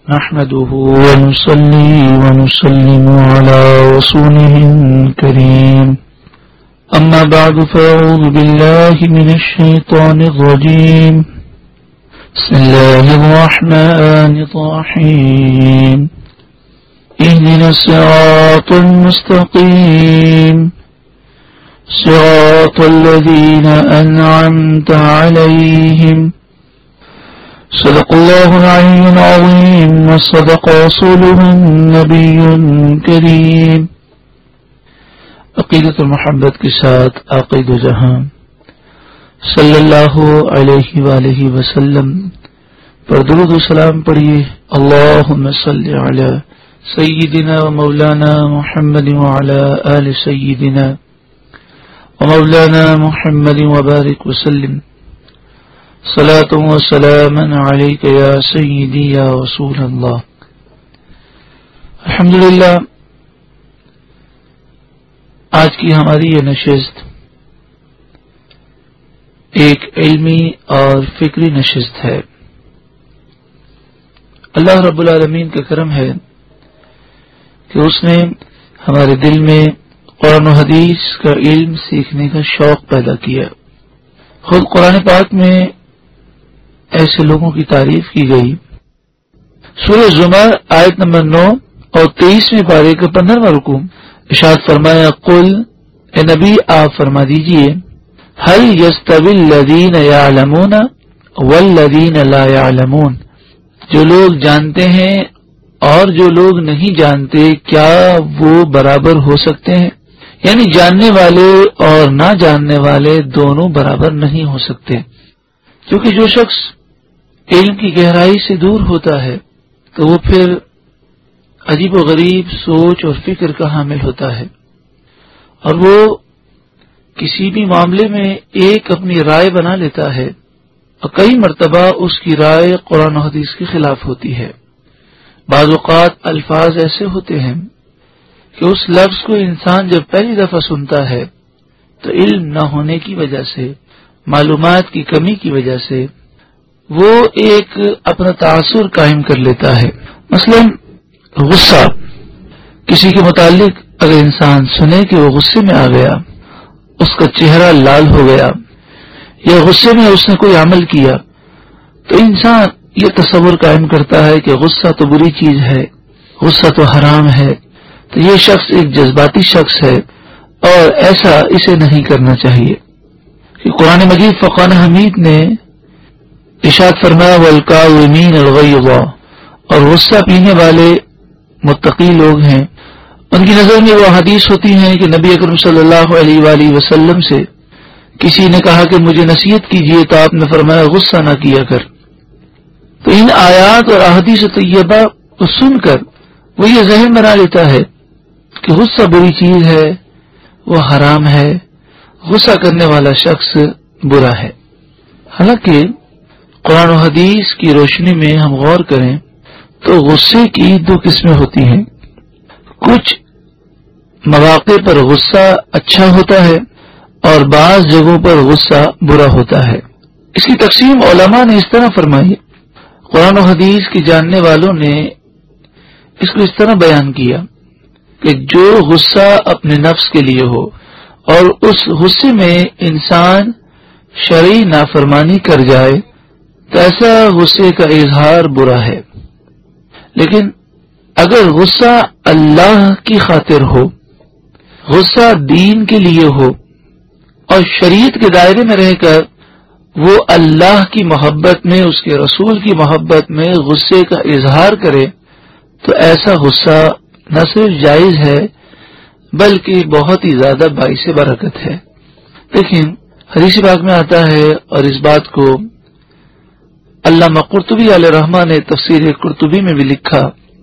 نحمده ونصلي ونسلم على رسوله الكريم أما بعد فأعوذ بالله من الشيطان الرجيم بسم الله الرحمن الرحيم اهدنا الصراط المستقيم صراط الذين أنعمت عليهم صدق الله العلي العظيم وصدق رسوله النبي الكريم. عقیدت المحبت کے ساتھ عقید جہاں صلی اللہ علیہ وآلہ وسلم پر درود و سلام پڑھیے. اللہم صلی علی سیدنا و مولانا محمد وعلی آل سیدنا و مولانا محمد وبارک وسلم. صلاة و سلاما علیک یا سیدی یا رسول اللہ. الحمدللہ آج کی ہماری یہ نشست ایک علمی اور فکری نشست ہے. اللہ رب العالمین کا کرم ہے کہ اس نے ہمارے دل میں قرآن و حدیث کا علم سیکھنے کا شوق پیدا کیا. خود قرآن پاک میں ایسے لوگوں کی تعریف کی گئی. سورہ زمر آیت نمبر 9 اور 23ویں پارے کا 15واں رکوع ارشاد فرمایا قل اے نبی آپ فرما دیجئے هل يستوي الذين يعلمون والذين لا يعلمون، جو لوگ جانتے ہیں اور جو لوگ نہیں جانتے کیا وہ برابر ہو سکتے ہیں؟ یعنی جاننے والے اور نہ جاننے والے دونوں برابر نہیں ہو سکتے، کیونکہ جو شخص علم کی گہرائی سے دور ہوتا ہے تو وہ پھر عجیب و غریب سوچ اور فکر کا حامل ہوتا ہے، اور وہ کسی بھی معاملے میں ایک اپنی رائے بنا لیتا ہے اور کئی مرتبہ اس کی رائے قرآن و حدیث کے خلاف ہوتی ہے. بعض اوقات الفاظ ایسے ہوتے ہیں کہ اس لفظ کو انسان جب پہلی دفعہ سنتا ہے تو علم نہ ہونے کی وجہ سے، معلومات کی کمی کی وجہ سے وہ ایک اپنا تاثر قائم کر لیتا ہے. مثلا غصہ، کسی کے متعلق اگر انسان سنے کہ وہ غصے میں آ گیا، اس کا چہرہ لال ہو گیا یا غصے میں اس نے کوئی عمل کیا، تو انسان یہ تصور قائم کرتا ہے کہ غصہ تو بری چیز ہے، غصہ تو حرام ہے، تو یہ شخص ایک جذباتی شخص ہے اور ایسا اسے نہیں کرنا چاہیے. کہ قرآن مجید فقان حمید نے ارشاد فرمایا والکاظمین الغیظ، اور غصہ پینے والے متقی لوگ ہیں. ان کی نظر میں وہ حدیث ہوتی ہیں کہ نبی اکرم صلی اللہ علیہ وآلہ وسلم سے کسی نے کہا کہ مجھے نصیحت کیجیے تو آپ نے فرمایا غصہ نہ کیا کر. تو ان آیات اور احادیث طیبہ کو سن کر وہ یہ ذہن بنا لیتا ہے کہ غصہ بری چیز ہے، وہ حرام ہے، غصہ کرنے والا شخص برا ہے. حالانکہ قرآن و حدیث کی روشنی میں ہم غور کریں تو غصے کی دو قسمیں ہوتی ہیں. کچھ مواقع پر غصہ اچھا ہوتا ہے اور بعض جگہوں پر غصہ برا ہوتا ہے. اس کی تقسیم علماء نے اس طرح فرمائی. قرآن و حدیث کے جاننے والوں نے اس کو اس طرح بیان کیا کہ جو غصہ اپنے نفس کے لیے ہو اور اس غصے میں انسان شرعی نافرمانی کر جائے تو ایسا غصے کا اظہار برا ہے. لیکن اگر غصہ اللہ کی خاطر ہو، غصہ دین کے لیے ہو اور شریعت کے دائرے میں رہ کر وہ اللہ کی محبت میں، اس کے رسول کی محبت میں غصے کا اظہار کرے تو ایسا غصہ نہ صرف جائز ہے بلکہ بہت ہی زیادہ باعث برکت ہے. لیکن حدیث پاک میں آتا ہے اور اس بات کو علامہ قرطبی علیہ رحمہ نے تفسیر قرطبی میں بھی لکھا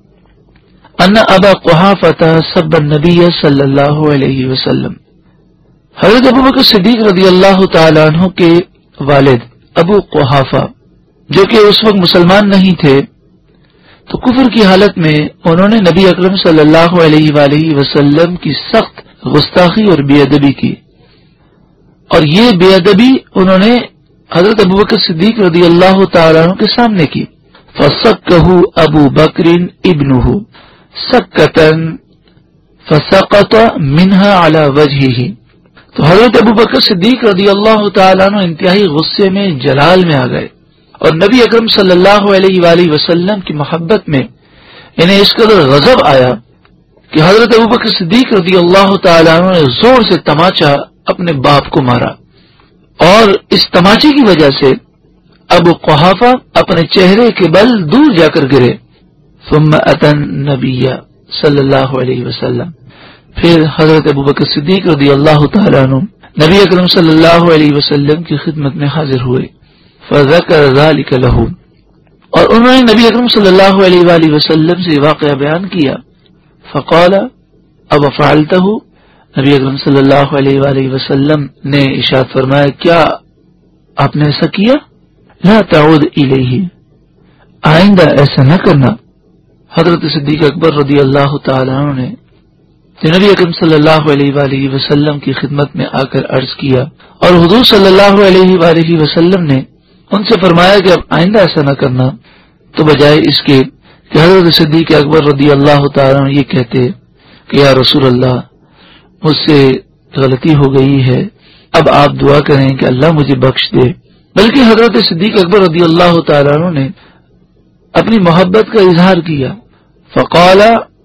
ان ابا قحافہ سب النبی صلی اللہ علیہ وسلم. حضرت ابوبکر صدیق رضی اللہ تعالی عنہ کے والد ابو قحافہ جو کہ اس وقت مسلمان نہیں تھے تو کفر کی حالت میں انہوں نے نبی اکرم صلی اللہ علیہ وآلہ وسلم کی سخت گستاخی اور بے ادبی کی، اور یہ بے ادبی انہوں نے حضرت ابوبکر صدیق رضی اللہ تعالیٰ عنہ کے سامنے کی. فسکہ ابو بکر ابنہ سکتن فسقط منها على وجهه. تو حضرت ابو بکر صدیق رضی اللہ تعالیٰ عنہ انتہائی غصے میں جلال میں آ گئے اور نبی اکرم صلی اللہ علیہ وآلہ وسلم کی محبت میں انہیں اس قدر غضب آیا کہ حضرت ابو بکر صدیق رضی اللہ تعالیٰ عنہ نے زور سے تماچا اپنے باپ کو مارا اور اس تماچے کی وجہ سے ابو قحافہ اپنے چہرے کے بل دور جا کر گرے. ثم اتى النبی صلی اللہ علیہ وسلم. پھر حضرت ابو بکر صدیق رضی اللہ تعالیٰ عنہ نبی اکرم صلی اللہ علیہ وسلم کی خدمت میں حاضر ہوئے. فذکر ذلک لہ، اور انہوں نے نبی اکرم صلی اللہ علیہ وآلہ وسلم سے واقعہ بیان کیا. فقال اب فعلتہ، نبی اکرم صلی اللہ علیہ وآلہ وسلم نے ارشاد فرمایا کیا آپ نے ایسا کیا؟ لا تعود الیہ، آئندہ ایسا نہ کرنا. حضرت صدیق اکبر رضی اللہ تعالیٰ عنہ نے نبی اکرم صلی اللہ علیہ وآلہ وسلم کی خدمت میں آ کر عرض کیا اور حضور صلی اللہ علیہ وآلہ وسلم نے ان سے فرمایا کہ اب آئندہ ایسا نہ کرنا، تو بجائے اس کے کہ حضرت صدیق اکبر رضی اللہ تعالیٰ عنہ یہ کہتے کہ یا رسول اللہ مجھ سے غلطی ہو گئی ہے، اب آپ دعا کریں کہ اللہ مجھے بخش دے، بلکہ حضرت صدیق اکبر رضی اللہ تعالیٰ عنہ نے اپنی محبت کا اظہار کیا. فقال،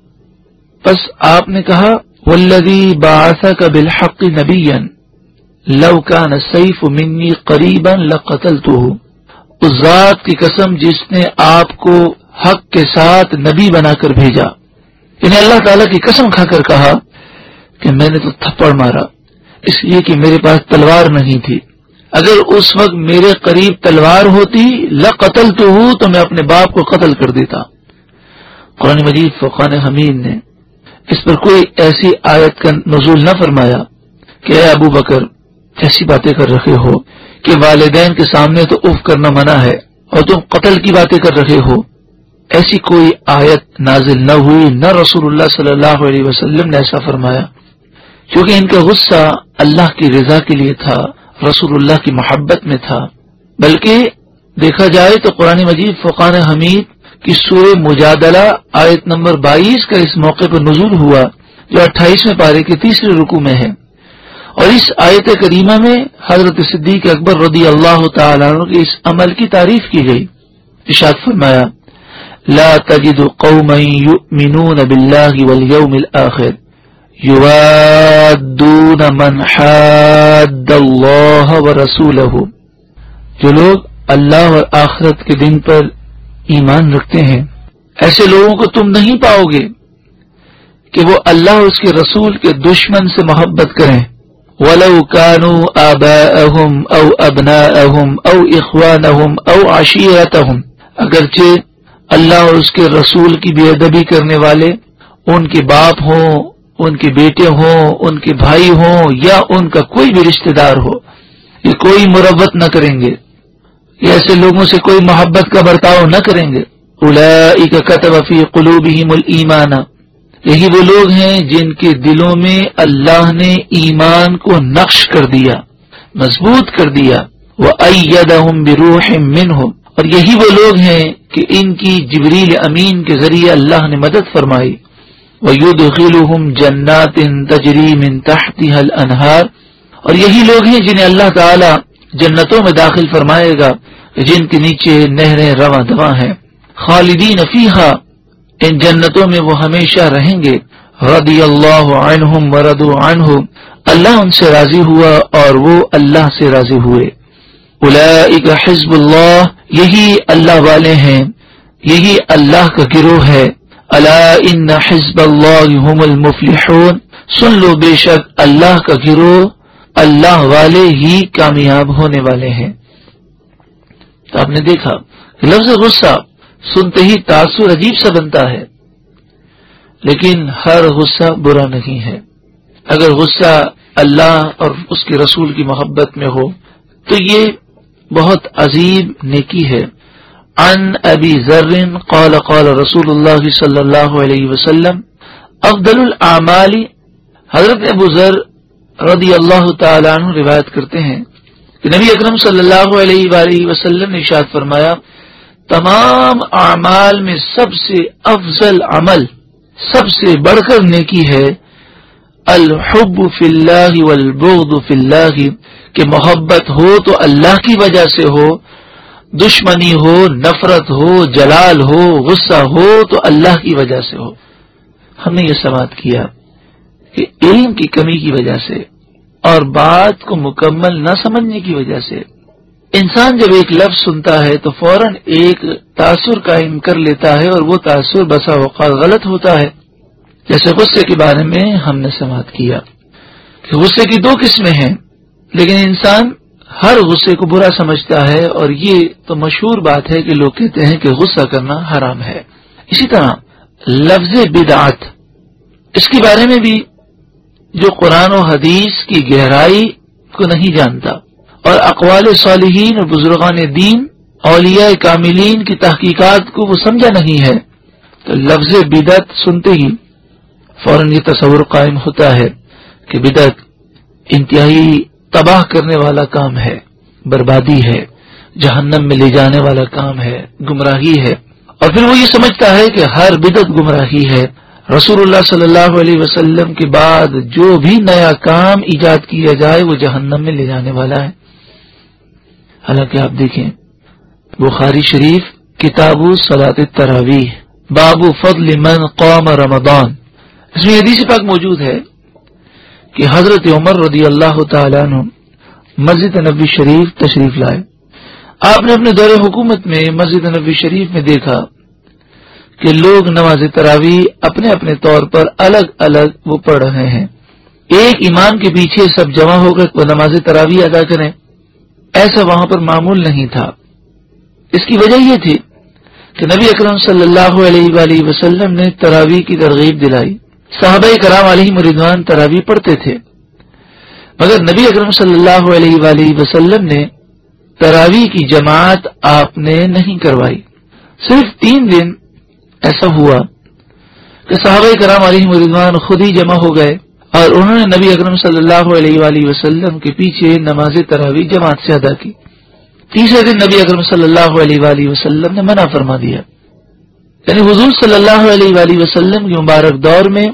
پس آپ نے کہا والذی بعثک بالحق نبیا لو کان السیف منی قریبا لقتلتہ، اس ذات کی قسم جس نے آپ کو حق کے ساتھ نبی بنا کر بھیجا. انہیں اللہ تعالیٰ کی قسم کھا کر کہا کہ میں نے تو تھپڑ مارا اس لیے کہ میرے پاس تلوار نہیں تھی، اگر اس وقت میرے قریب تلوار ہوتی لقتلتہ تو میں اپنے باپ کو قتل کر دیتا. قرآن مجید فقان حمید نے اس پر کوئی ایسی آیت کا نزول نہ فرمایا کہ اے ابو بکر ایسی باتیں کر رہے ہو کہ والدین کے سامنے تو اف کرنا منع ہے اور تم قتل کی باتیں کر رہے ہو. ایسی کوئی آیت نازل نہ ہوئی، نہ رسول اللہ صلی اللہ علیہ وسلم نے ایسا فرمایا، کیونکہ ان کا غصہ اللہ کی رضا کے لیے تھا، رسول اللہ کی محبت میں تھا. بلکہ دیکھا جائے تو قرآن مجید فرقان حمید کی سورہ مجادلہ آیت نمبر 22 کا اس موقع پر نزول ہوا جو 28ویں پارے کے تیسرے رکوع میں ہے، اور اس آیت کریمہ میں حضرت صدیق اکبر رضی اللہ تعالیٰ عنہ کے اس عمل کی تعریف کی گئی. ارشاد فرمایا لا تجد قوما یؤمنون باللہ والیوم الآخر یوادون من حاد اللہ ورسولہ، جو لوگ اللہ اور آخرت کے دن پر ایمان رکھتے ہیں ایسے لوگوں کو تم نہیں پاؤ گے کہ وہ اللہ اور اس کے رسول کے دشمن سے محبت کریں. وَلَوْ كَانُوا آبَاءَهُمْ أَوْ أَبْنَاءَهُمْ أَوْ إِخْوَانَهُمْ أَوْ عَشِيرَتَهُمْ، اگرچہ اللہ اور اس کے رسول کی بے ادبی کرنے والے ان کے باپ ہوں، ان کے بیٹے ہوں، ان کے بھائی ہوں، یا ان کا کوئی بھی رشتہ دار ہو، یہ کوئی مروت نہ کریں گے، یہ ایسے لوگوں سے کوئی محبت کا برتاؤ نہ کریں گے. اولئک کتب فی قلوبہم الایمان، یہی وہ لوگ ہیں جن کے دلوں میں اللہ نے ایمان کو نقش کر دیا، مضبوط کر دیا. وَأَيَّدَهُمْ بِرُوحٍ مِّنْهُ، اور یہی وہ لوگ ہیں کہ ان کی جبریل امین کے ذریعے اللہ نے مدد فرمائی. وَيُدْخِلُهُمْ جَنَّاتٍ تَجْرِي مِن تَحْتِهَا الْأَنْهَارُ، اور یہی لوگ ہیں جنہیں اللہ تعالی جنتوں میں داخل فرمائے گا جن کے نیچے نہریں رواں دواں ہیں. خالدین فیہا، ان جنتوں میں وہ ہمیشہ رہیں گے. رضی اللہ عنہم ورضوا عنہ، اللہ ان سے راضی ہوا اور وہ اللہ سے راضی ہوئے. اولئک حزب اللہ، یہی اللہ والے ہیں، یہی اللہ کا گروہ ہے. الا ان حزب اللہ هم المفلحون، سن لو بے شک اللہ کا گروہ، اللہ والے ہی کامیاب ہونے والے ہیں. تو آپ نے دیکھا لفظ غصہ سنتے ہی تاثر عجیب سا بنتا ہے، لیکن ہر غصہ برا نہیں ہے. اگر غصہ اللہ اور اس کے رسول کی محبت میں ہو تو یہ بہت عظیم نیکی ہے. عن ابی ذر قال قال رسول اللہ صلی اللہ علیہ وسلم افضل الاعمال، حضرت ابو ذر رضی اللہ تعالیٰ عنہ روایت کرتے ہیں کہ نبی اکرم صلی اللہ علیہ وآلہ وسلم نے ارشاد فرمایا تمام اعمال میں سب سے افضل عمل، سب سے بڑھ کر نیکی ہے الحب فی اللہ والبغض فی اللہ، کہ محبت ہو تو اللہ کی وجہ سے ہو، دشمنی ہو، نفرت ہو، جلال ہو، غصہ ہو تو اللہ کی وجہ سے ہو۔ ہم نے یہ سماعت کیا کہ علم کی کمی کی وجہ سے اور بات کو مکمل نہ سمجھنے کی وجہ سے انسان جب ایک لفظ سنتا ہے تو فوراً ایک تاثر قائم کر لیتا ہے، اور وہ تاثر بسا اوقات غلط ہوتا ہے۔ جیسے غصے کے بارے میں ہم نے سماعت کیا کہ غصے کی دو قسمیں ہیں، لیکن انسان ہر غصے کو برا سمجھتا ہے، اور یہ تو مشہور بات ہے کہ لوگ کہتے ہیں کہ غصہ کرنا حرام ہے۔ اسی طرح لفظ بدعت، اس کے بارے میں بھی جو قرآن و حدیث کی گہرائی کو نہیں جانتا اور اقوال صالحین اور بزرگان دین اولیاء کاملین کی تحقیقات کو وہ سمجھا نہیں ہے، تو لفظ بدعت سنتے ہی فوراً یہ تصور قائم ہوتا ہے کہ بدعت انتہائی تباہ کرنے والا کام ہے، بربادی ہے، جہنم میں لے جانے والا کام ہے، گمراہی ہے، اور پھر وہ یہ سمجھتا ہے کہ ہر بدعت گمراہی ہے۔ رسول اللہ صلی اللہ علیہ وسلم کے بعد جو بھی نیا کام ایجاد کیا جائے وہ جہنم میں لے جانے والا ہے۔ حالانکہ آپ دیکھیں بخاری شریف کتاب صلاۃ التراویح باب فضل من قام رمضان، اس میں حدیث پاک موجود ہے کہ حضرت عمر رضی اللہ تعالیٰ عنہ مسجد نبوی شریف تشریف لائے۔ آپ نے اپنے دور حکومت میں مسجد نبوی شریف میں دیکھا کہ لوگ نماز تراویح اپنے اپنے طور پر الگ الگ وہ پڑھ رہے ہیں، ایک امام کے پیچھے سب جمع ہو کر وہ نماز تراویح ادا کریں، ایسا وہاں پر معمول نہیں تھا۔ اس کی وجہ یہ تھی کہ نبی اکرم صلی اللہ علیہ وآلہ وسلم نے تراویح کی ترغیب دلائی، صحابہ کرام علیہم رضوان تراویح پڑھتے تھے، مگر نبی اکرم صلی اللہ علیہ وآلہ وسلم نے تراویح کی جماعت آپ نے نہیں کروائی۔ صرف 3 دن ایسا ہوا کہ صحابہ کرام علیہم رضوان خود ہی جمع ہو گئے اور انہوں نے نبی اکرم صلی اللہ علیہ وآلہ وسلم کے پیچھے نماز تراویح جماعت سے ادا کی۔ تیسرے دن نبی اکرم صلی اللہ علیہ وآلہ وسلم نے منع فرما دیا، یعنی حضور صلی اللہ علیہ وآلہ وسلم کے مبارک دور میں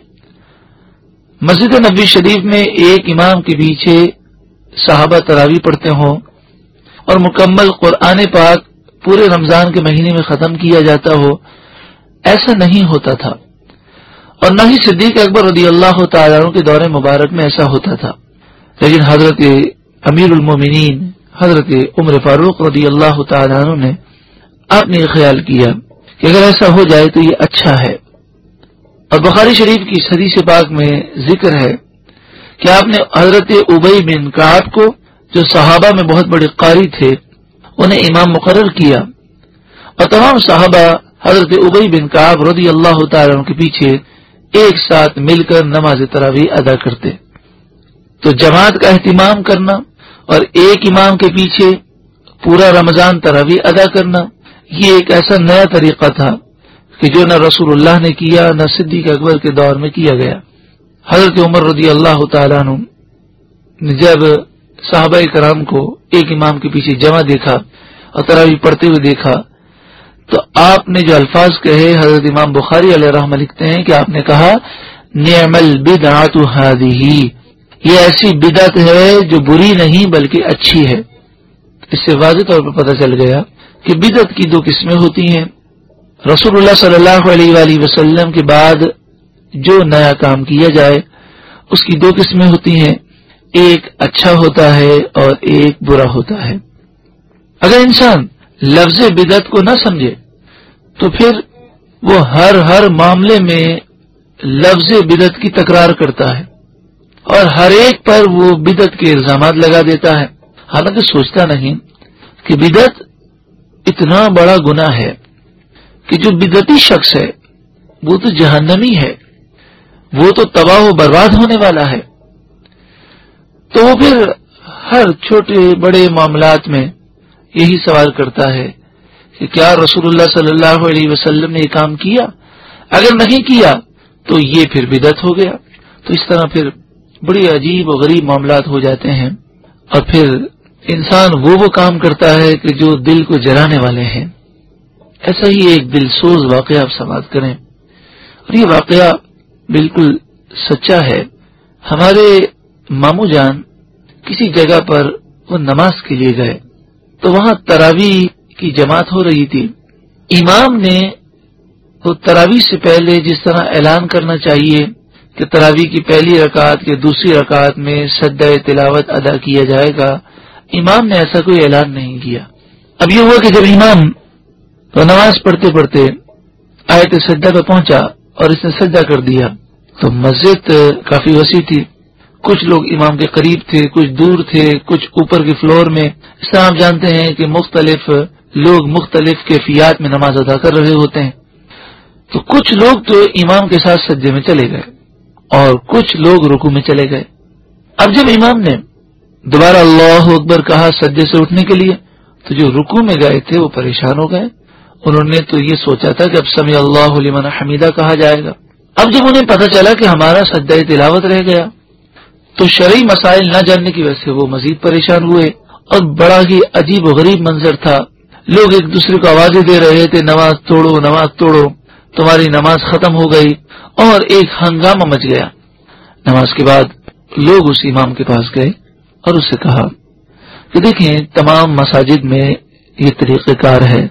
مسجد نبوی شریف میں ایک امام کے پیچھے صحابہ تراویح پڑھتے ہوں اور مکمل قرآن پاک پورے رمضان کے مہینے میں ختم کیا جاتا ہو، ایسا نہیں ہوتا تھا، اور نہ ہی صدیق اکبر رضی اللہ تعالیٰ عنہ کے دور مبارک میں ایسا ہوتا تھا۔ لیکن حضرت امیر المومنین حضرت عمر فاروق رضی اللہ تعالیٰ عنہ نے آپ نے یہ خیال کیا کہ اگر ایسا ہو جائے تو یہ اچھا ہے، اور بخاری شریف کی حدیث پاک میں ذکر ہے کہ آپ نے حضرت ابی بن کعب کو، جو صحابہ میں بہت بڑے قاری تھے، انہیں امام مقرر کیا، اور تمام صحابہ حضرت ابی بن کعب رضی اللہ تعالیٰ عنہ کے پیچھے ایک ساتھ مل کر نماز تراویح ادا کرتے۔ تو جماعت کا اہتمام کرنا اور ایک امام کے پیچھے پورا رمضان تراویح ادا کرنا، یہ ایک ایسا نیا طریقہ تھا کہ جو نہ رسول اللہ نے کیا نہ صدیق اکبر کے دور میں کیا گیا۔ حضرت عمر رضی اللہ تعالیٰ عنہ نے جب صحابہ کرام کو ایک امام کے پیچھے جمع دیکھا اور تراویح پڑھتے ہوئے دیکھا تو آپ نے جو الفاظ کہے، حضرت امام بخاری علیہ رحمہ لکھتے ہیں کہ آپ نے کہا نعم البدعۃ ھذہ، یہ ایسی بدعت ہے جو بری نہیں بلکہ اچھی ہے۔ اس سے واضح طور پر پتہ چل گیا کہ بدعت کی 2 قسمیں ہوتی ہیں۔ رسول اللہ صلی اللہ علیہ وآلہ وسلم کے بعد جو نیا کام کیا جائے اس کی 2 قسمیں ہوتی ہیں، ایک اچھا ہوتا ہے اور ایک برا ہوتا ہے۔ اگر انسان لفظ بدعت کو نہ سمجھے تو پھر وہ ہر معاملے میں لفظ بدعت کی تکرار کرتا ہے اور ہر ایک پر وہ بدعت کے الزامات لگا دیتا ہے، حالانکہ سوچتا نہیں کہ بدعت اتنا بڑا گناہ ہے کہ جو بدعتی شخص ہے وہ تو جہنمی ہے، وہ تو تباہ و برباد ہونے والا ہے۔ تو وہ پھر ہر چھوٹے بڑے معاملات میں یہی سوال کرتا ہے کہ کیا رسول اللہ صلی اللہ علیہ وسلم نے یہ کام کیا؟ اگر نہیں کیا تو یہ پھر بدعت ہو گیا۔ تو اس طرح پھر بڑی عجیب و غریب معاملات ہو جاتے ہیں، اور پھر انسان وہ کام کرتا ہے کہ جو دل کو جلانے والے ہیں۔ ایسا ہی ایک دلسوز واقعہ آپ سماعت کریں، اور یہ واقعہ بالکل سچا ہے۔ ہمارے ماموں جان کسی جگہ پر وہ نماز کے لیے گئے تو وہاں تراویح کی جماعت ہو رہی تھی۔ امام نے وہ تراویح سے پہلے جس طرح اعلان کرنا چاہیے کہ تراویح کی پہلی رکعت یا دوسری رکعت میں سجدہ تلاوت ادا کیا جائے گا، امام نے ایسا کوئی اعلان نہیں کیا۔ اب یہ ہوا کہ جب امام تو نماز پڑھتے پڑھتے آیت سجدہ پہ پہنچا اور اس نے سجدہ کر دیا تو مسجد کافی وسیع تھی، کچھ لوگ امام کے قریب تھے، کچھ دور تھے، کچھ اوپر کے فلور میں۔ اس طرح آپ جانتے ہیں کہ مختلف لوگ مختلف کیفیات میں نماز ادا کر رہے ہوتے ہیں، تو کچھ لوگ تو امام کے ساتھ سجدے میں چلے گئے اور کچھ لوگ رکوع میں چلے گئے۔ اب جب امام نے دوبارہ اللہ اکبر کہا سجدے سے اٹھنے کے لیے تو جو رکوع میں گئے تھے وہ پریشان ہو گئے۔ انہوں نے تو یہ سوچا تھا کہ اب سمع اللہ لمن حمیدہ کہا جائے گا۔ اب جب انہیں پتہ چلا کہ ہمارا سجدہ تلاوت رہ گیا تو شرعی مسائل نہ جاننے کی وجہ سے وہ مزید پریشان ہوئے، اور بڑا ہی عجیب و غریب منظر تھا۔ لوگ ایک دوسرے کو آوازیں دے رہے تھے، نماز توڑو نماز توڑو، تمہاری نماز ختم ہو گئی، اور ایک ہنگامہ مچ گیا۔ نماز کے بعد لوگ اس امام کے پاس گئے اور اس سے کہا کہ دیکھیں تمام مساجد میں یہ طریقہ کار ہے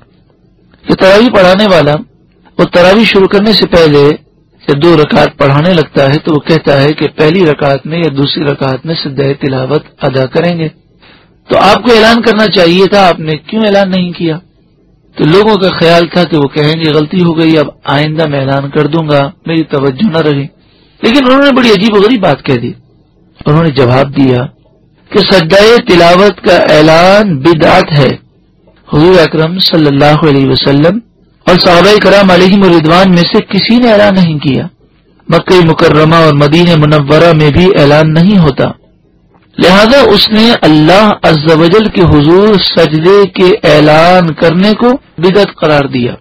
کہ تراویح پڑھانے والا وہ تراویح شروع کرنے سے پہلے جب 2 رکعت پڑھانے لگتا ہے تو وہ کہتا ہے کہ پہلی رکعت میں یا دوسری رکعت میں سجدہ تلاوت ادا کریں گے۔ تو آپ کو اعلان کرنا چاہیے تھا، آپ نے کیوں اعلان نہیں کیا؟ تو لوگوں کا خیال تھا کہ وہ کہیں گے غلطی ہو گئی، اب آئندہ میں اعلان کر دوں گا، میری توجہ نہ رہی۔ لیکن انہوں نے بڑی عجیب و غریب بات کہہ دی۔ انہوں نے جواب دیا کہ سجدہ تلاوت کا اعلان بدعت ہے۔ حضور اکرم صلی اللہ علیہ وسلم اور صحابہ کرام علیہم رضوان میں سے کسی نے اعلان نہیں کیا۔ مکہ مکرمہ اور مدینہ منورہ میں بھی اعلان نہیں ہوتا، لہذا اس نے اللہ عز و جل کے حضور سجدے کے اعلان کرنے کو بدعت قرار دیا۔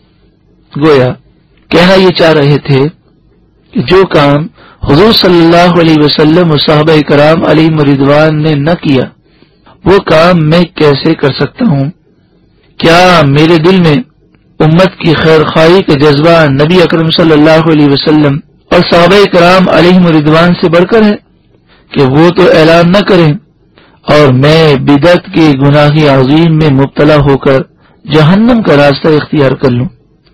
گویا کہنا یہ چاہ رہے تھے کہ جو کام حضور صلی اللہ علیہ وسلم اور صحابہ کرام علیہم رضوان نے نہ کیا وہ کام میں کیسے کر سکتا ہوں؟ کیا میرے دل میں امت کی خیر خواہی کا جذبہ نبی اکرم صلی اللہ علیہ وسلم اور صحابہ کرام علیہم رضوان سے بڑھ کر ہے کہ وہ تو اعلان نہ کریں اور میں بدعت کے گناہ عظیم میں مبتلا ہو کر جہنم کا راستہ اختیار کر لوں؟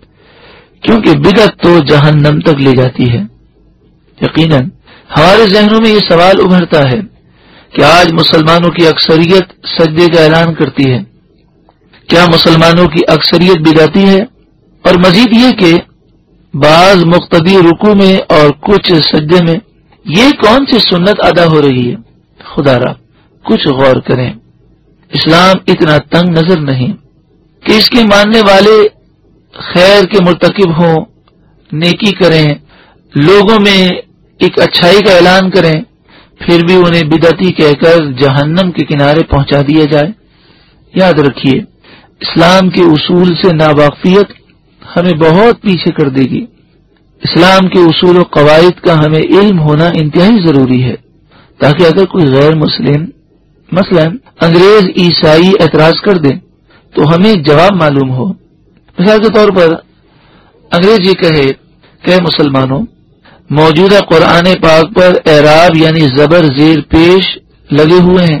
کیونکہ بدعت تو جہنم تک لے جاتی ہے۔ یقیناً ہمارے ذہنوں میں یہ سوال ابھرتا ہے کہ آج مسلمانوں کی اکثریت سجدے کا اعلان کرتی ہے، کیا مسلمانوں کی اکثریت بدعتی ہے؟ اور مزید یہ کہ بعض مقتدی رکوع میں اور کچھ سجدے میں، یہ کون سی سنت ادا ہو رہی ہے؟ خدا را کچھ غور کریں۔ اسلام اتنا تنگ نظر نہیں کہ اس کے ماننے والے خیر کے مرتکب ہوں، نیکی کریں، لوگوں میں ایک اچھائی کا اعلان کریں، پھر بھی انہیں بدعتی کہہ کر جہنم کے کنارے پہنچا دیا جائے۔ یاد رکھیے اسلام کے اصول سے ناواقفیت ہمیں بہت پیچھے کر دے گی۔ اسلام کے اصول و قواعد کا ہمیں علم ہونا انتہائی ضروری ہے، تاکہ اگر کوئی غیر مسلم مثلا انگریز عیسائی اعتراض کر دیں تو ہمیں جواب معلوم ہو۔ مثال کے طور پر انگریز یہ کہے کہ مسلمانوں موجودہ قرآن پاک پر اعراب یعنی زبر زیر پیش لگے ہوئے ہیں،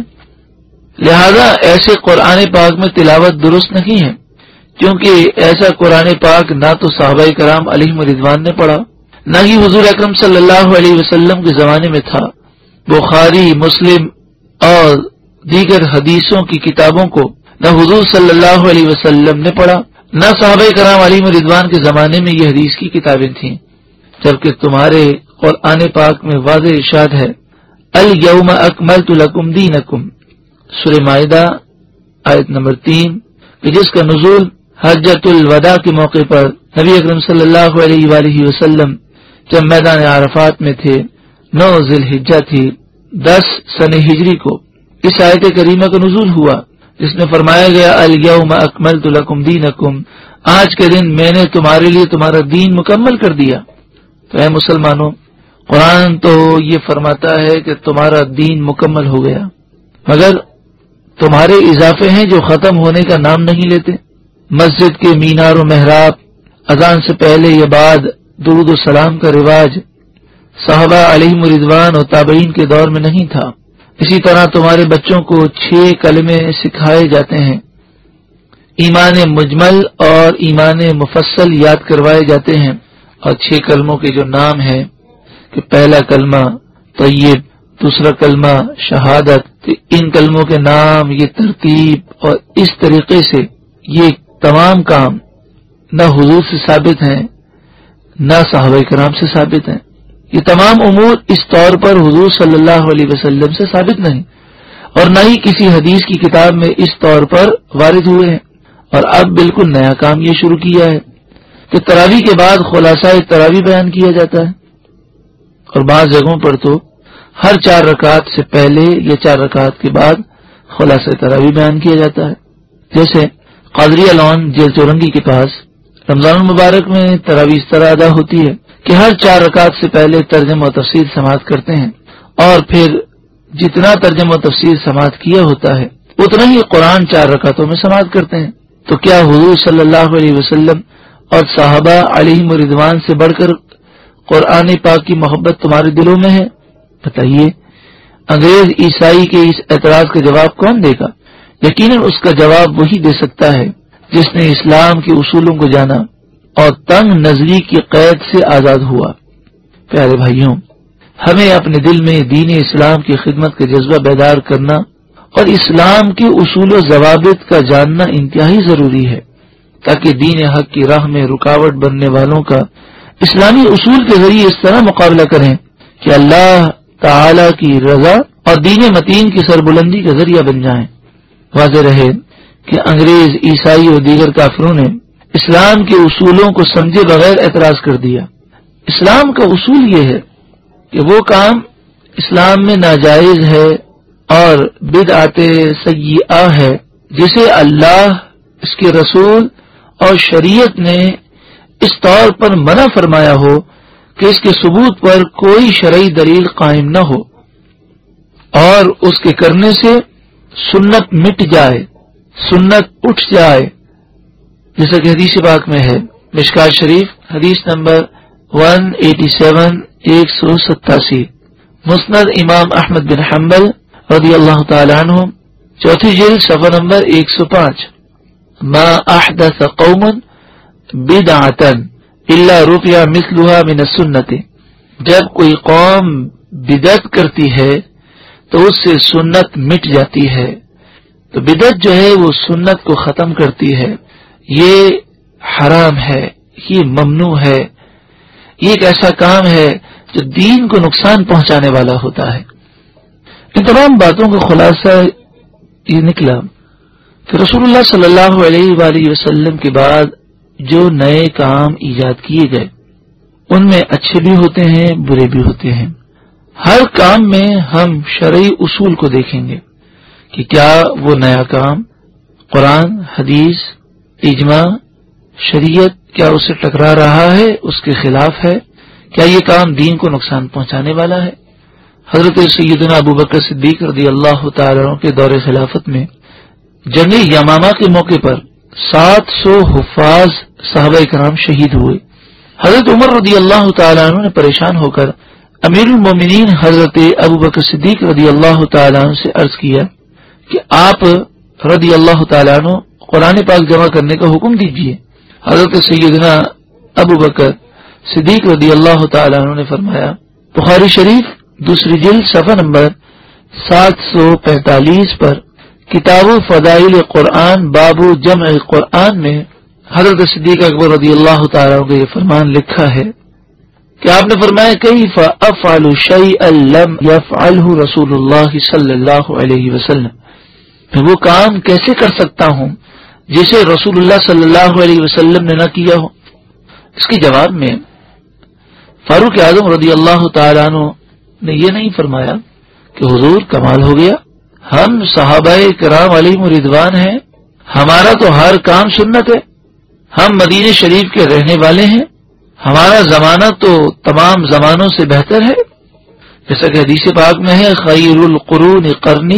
لہذا ایسے قرآن پاک میں تلاوت درست نہیں ہے، کیونکہ ایسا قرآن پاک نہ تو صحابہ کرام علیہم رضوان نے پڑھا، نہ ہی حضور اکرم صلی اللہ علیہ وسلم کے زمانے میں تھا۔ بخاری، مسلم اور دیگر حدیثوں کی کتابوں کو نہ حضور صلی اللہ علیہ وسلم نے پڑھا، نہ صحابہ کرام علیہم رضوان کے زمانے میں یہ حدیث کی کتابیں تھیں، جبکہ تمہارے قرآن پاک میں واضح ارشاد ہے الیوم اکملت لکم دینکم، سورہ مائدہ آیت نمبر 3، کہ جس کا نزول حجۃ الوداع کے موقع پر نبی اکرم صلی اللہ علیہ وآلہ وسلم جب میدان عرفات میں تھے، 9 ذی الحجہ تھی، 10 سن ہجری کو اس آیت کریمہ کا نزول ہوا، جس میں فرمایا گیا الیوم اکملت لکم دینکم، آج کے دن میں نے تمہارے لیے تمہارا دین مکمل کر دیا۔ تو اے مسلمانوں، قرآن تو یہ فرماتا ہے کہ تمہارا دین مکمل ہو گیا، مگر تمہارے اضافے ہیں جو ختم ہونے کا نام نہیں لیتے۔ مسجد کے مینار و محراب، اذان سے پہلے یا بعد درود و سلام کا رواج صحابہ علیہم رضوان اور تابعین کے دور میں نہیں تھا۔ اسی طرح تمہارے بچوں کو 6 کلمے سکھائے جاتے ہیں، ایمان مجمل اور ایمان مفصل یاد کروائے جاتے ہیں، اور 6 کلموں کے جو نام ہیں کہ پہلا کلمہ طیب، دوسرا کلمہ شہادت، تو ان کلموں کے نام، یہ ترتیب اور اس طریقے سے یہ تمام کام نہ حضور سے ثابت ہیں نہ صحابہ کرام سے ثابت ہیں۔ یہ تمام امور اس طور پر حضور صلی اللہ علیہ وسلم سے ثابت نہیں، اور نہ ہی کسی حدیث کی کتاب میں اس طور پر وارد ہوئے ہیں۔ اور اب بالکل نیا کام یہ شروع کیا ہے کہ تراویح کے بعد خلاصہ تراویح بیان کیا جاتا ہے، اور بعض جگہوں پر تو ہر 4 رکعت سے پہلے یا 4 رکعت کے بعد خلاصہ تراویح بیان کیا جاتا ہے۔ جیسے قادریہ لان جیل چورنگی کے پاس رمضان المبارک میں تراویح اس طرح ادا ہوتی ہے کہ ہر 4 رکعت سے پہلے ترجمہ و تفسیر سماعت کرتے ہیں، اور پھر جتنا ترجمہ و تفسیر سماعت کیا ہوتا ہے اتنا ہی قرآن 4 رکعتوں میں سماعت کرتے ہیں۔ تو کیا حضور صلی اللہ علیہ وسلم اور صحابہ علیہم رضوان سے بڑھ کر قرآن پاک کی محبت تمہارے دلوں میں ہے؟ بتائیے، انگریز عیسائی کے اس اعتراض کا جواب کون دے گا؟ یقیناً اس کا جواب وہی دے سکتا ہے جس نے اسلام کے اصولوں کو جانا اور تنگ نظری کی قید سے آزاد ہوا۔ پیارے بھائیوں، ہمیں اپنے دل میں دین اسلام کی خدمت کا جذبہ بیدار کرنا اور اسلام کے اصول و ضوابط کا جاننا انتہائی ضروری ہے، تاکہ دین حق کی راہ میں رکاوٹ بننے والوں کا اسلامی اصول کے ذریعے اس طرح مقابلہ کریں کہ اللہ تعالی کی رضا اور دین متین کی سربلندی کا ذریعہ بن جائیں۔ واضح رہے کہ انگریز، عیسائی اور دیگر کافروں نے اسلام کے اصولوں کو سمجھے بغیر اعتراض کر دیا۔ اسلام کا اصول یہ ہے کہ وہ کام اسلام میں ناجائز ہے اور بدعت سیئہ ہے جسے اللہ، اس کے رسول اور شریعت نے اس طور پر منع فرمایا ہو کہ اس کے ثبوت پر کوئی شرعی دلیل قائم نہ ہو، اور اس کے کرنے سے سنت مٹ جائے، سنت اٹھ جائے، جیسا کہ حدیث پاک میں ہے، مشکات شریف حدیث نمبر 187، مسند امام احمد بن حنبل رضی اللہ تعالی عنہ، 4 جلد صفحہ نمبر 105، ما احدث قوم بدعۃ الا رفع مثلها من السنت، جب کوئی قوم بدعت کرتی ہے تو اس سے سنت مٹ جاتی ہے۔ تو بدعت جو ہے وہ سنت کو ختم کرتی ہے، یہ حرام ہے، یہ ممنوع ہے، یہ ایک ایسا کام ہے جو دین کو نقصان پہنچانے والا ہوتا ہے۔ ان تمام باتوں کا خلاصہ یہ نکلا کہ رسول اللہ صلی اللہ علیہ وآلہ وسلم کے بعد جو نئے کام ایجاد کیے گئے ان میں اچھے بھی ہوتے ہیں، برے بھی ہوتے ہیں۔ ہر کام میں ہم شرعی اصول کو دیکھیں گے کہ کیا وہ نیا کام قرآن، حدیث، اجماع، شریعت کیا اسے ٹکرا رہا ہے، اس کے خلاف ہے، کیا یہ کام دین کو نقصان پہنچانے والا ہے۔ حضرت سیدنا ابوبکر صدیق رضی اللہ تعالی عنہ کے دور خلافت میں جنگ یمامہ کے موقع پر 700 حفاظ صحابہ کرام شہید ہوئے۔ حضرت عمر رضی اللہ تعالی عنہ نے پریشان ہو کر امیر المومنین حضرت ابوبکر صدیق رضی اللہ تعالی عنہ سے عرض کیا کہ آپ رضی اللہ تعالی عنہ قرآن پاک جمع کرنے کا حکم دیجیے۔ حضرت سیدنا ابوبکر صدیق رضی اللہ تعالی عنہ نے فرمایا، بخاری شریف 2 جلد صفحہ نمبر 745 پر کتاب فضائل قرآن باب جمع قرآن میں حضرت صدیق اکبر رضی اللہ تعالی عنہ کا یہ فرمان لکھا ہے کہ آپ نے فرمایا، کیف افعل شیئا لم یفعلہ رسول اللہ صلی اللہ علیہ وسلم، میں وہ کام کیسے کر سکتا ہوں جسے رسول اللہ صلی اللہ علیہ وسلم نے نہ کیا ہو۔ اس کے جواب میں فاروق اعظم رضی اللہ تعالی عنہ نے یہ نہیں فرمایا کہ حضور کمال ہو گیا، ہم صحابہ کرام علیہم رضوان ہیں، ہمارا تو ہر کام سنت ہے، ہم مدینہ شریف کے رہنے والے ہیں، ہمارا زمانہ تو تمام زمانوں سے بہتر ہے، جیسا کہ حدیث پاک میں ہے، خیر القرون قرنی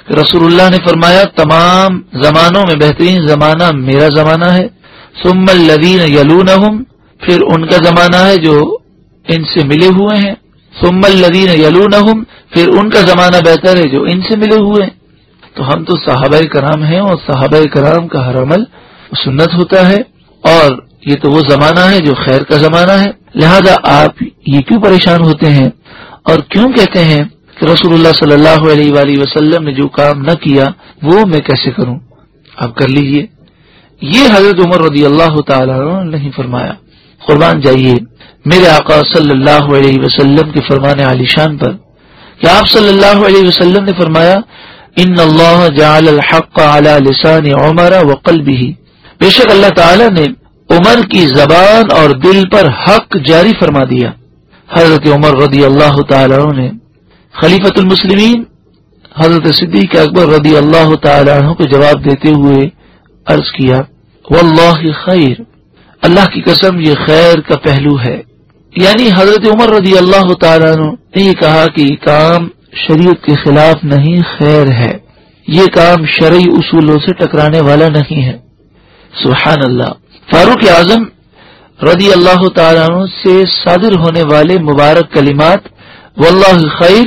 کہ رسول اللہ نے فرمایا تمام زمانوں میں بہترین زمانہ میرا زمانہ ہے، ثم الذین یلونہم، پھر ان کا زمانہ ہے جو ان سے ملے ہوئے ہیں، ثم الذین یلونہم، پھر ان کا زمانہ بہتر ہے جو ان سے ملے ہوئے ہیں۔ تو ہم تو صحابہ کرام ہیں، اور صحابہ کرام کا ہر عمل سنت ہوتا ہے، اور یہ تو وہ زمانہ ہے جو خیر کا زمانہ ہے، لہذا آپ یہ کیوں پریشان ہوتے ہیں اور کیوں کہتے ہیں کہ رسول اللہ صلی اللہ علیہ وآلہ وسلم نے جو کام نہ کیا وہ میں کیسے کروں؟ آپ کر لیجئے۔ یہ حضرت عمر رضی اللہ تعالیٰ عنہ نے نہیں فرمایا۔ قربان جائیے میرے آقا صلی اللہ علیہ وسلم کے فرمان عالی شان پر کہ آپ صلی اللہ علیہ وسلم نے فرمایا ان اللہ جعل الحق علی لسان عمر وقلبہ، بے شک اللہ تعالی نے عمر کی زبان اور دل پر حق جاری فرما دیا۔ حضرت عمر رضی اللہ تعالی عنہ نے خلیفۃ المسلمین حضرت صدیق اکبر رضی اللہ تعالی عنہ کو جواب دیتے ہوئے عرض کیا واللہ خیر، اللہ کی قسم یہ خیر کا پہلو ہے۔ یعنی حضرت عمر رضی اللہ تعالی عنہ نے یہ کہا کہ یہ کام شریعت کے خلاف نہیں، خیر ہے، یہ کام شرعی اصولوں سے ٹکرانے والا نہیں ہے۔ سبحان اللہ۔ فاروق اعظم رضی اللہ تعالی عنہ سے صادر ہونے والے مبارک کلمات واللہ خیر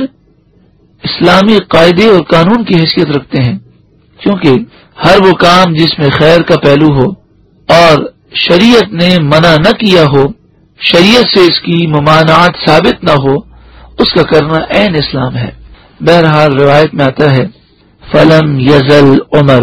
اسلامی قاعدے اور قانون کی حیثیت رکھتے ہیں، کیونکہ ہر وہ کام جس میں خیر کا پہلو ہو اور شریعت نے منع نہ کیا ہو، شریعت سے اس کی ممانعت ثابت نہ ہو، اس کا کرنا عین اسلام ہے۔ بہرحال روایت میں آتا ہے فلم یزل عمر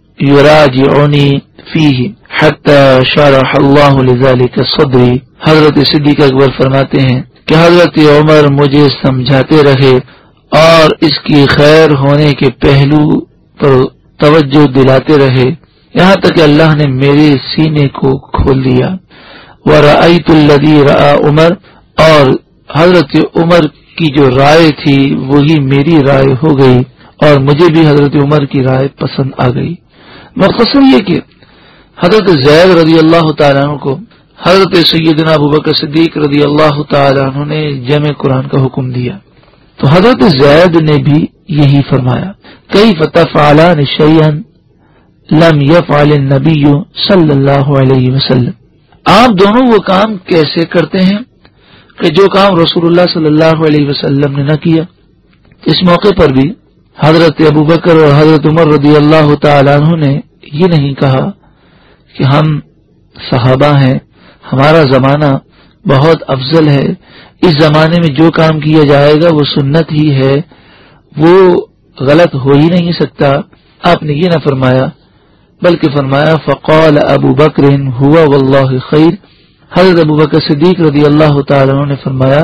یراجعنی فیہ حتی شرح اللہ لذلک صدری، حضرت صدیق اکبر فرماتے ہیں کہ حضرت عمر مجھے سمجھاتے رہے اور اس کی خیر ہونے کے پہلو پر توجہ دلاتے رہے، یہاں تک کہ اللہ نے میرے سینے کو کھول دیا۔ وَرَأَيْتُ الَّذِي رَأَى عمر، اور حضرت عمر کی جو رائے تھی وہی میری رائے ہو گئی، اور مجھے بھی حضرت عمر کی رائے پسند آ گئی۔ مختصر یہ کہ حضرت زید رضی اللہ تعالیٰ عنہ کو حضرت سیدنا ابوبکر صدیق رضی اللہ تعالیٰ عنہ نے جمع قرآن کا حکم دیا، تو حضرت زید نے بھی یہی فرمایا کیف تفعلان شیئا لم یفعل النبی صلی اللہ علیہ وسلم، آپ دونوں وہ کام کیسے کرتے ہیں کہ جو کام رسول اللہ صلی اللہ علیہ وسلم نے نہ کیا۔ اس موقع پر بھی حضرت ابوبکر اور حضرت عمر رضی اللہ تعالیٰ عنہ نے یہ نہیں کہا کہ ہم صحابہ ہیں، ہمارا زمانہ بہت افضل ہے، اس زمانے میں جو کام کیا جائے گا وہ سنت ہی ہے، وہ غلط ہو ہی نہیں سکتا۔ آپ نے یہ نہ فرمایا، بلکہ فرمایا فقال ابو بکر ہوا واللہ خیر، حضرت ابو بکر صدیق رضی اللہ تعالیٰ عنہ نے فرمایا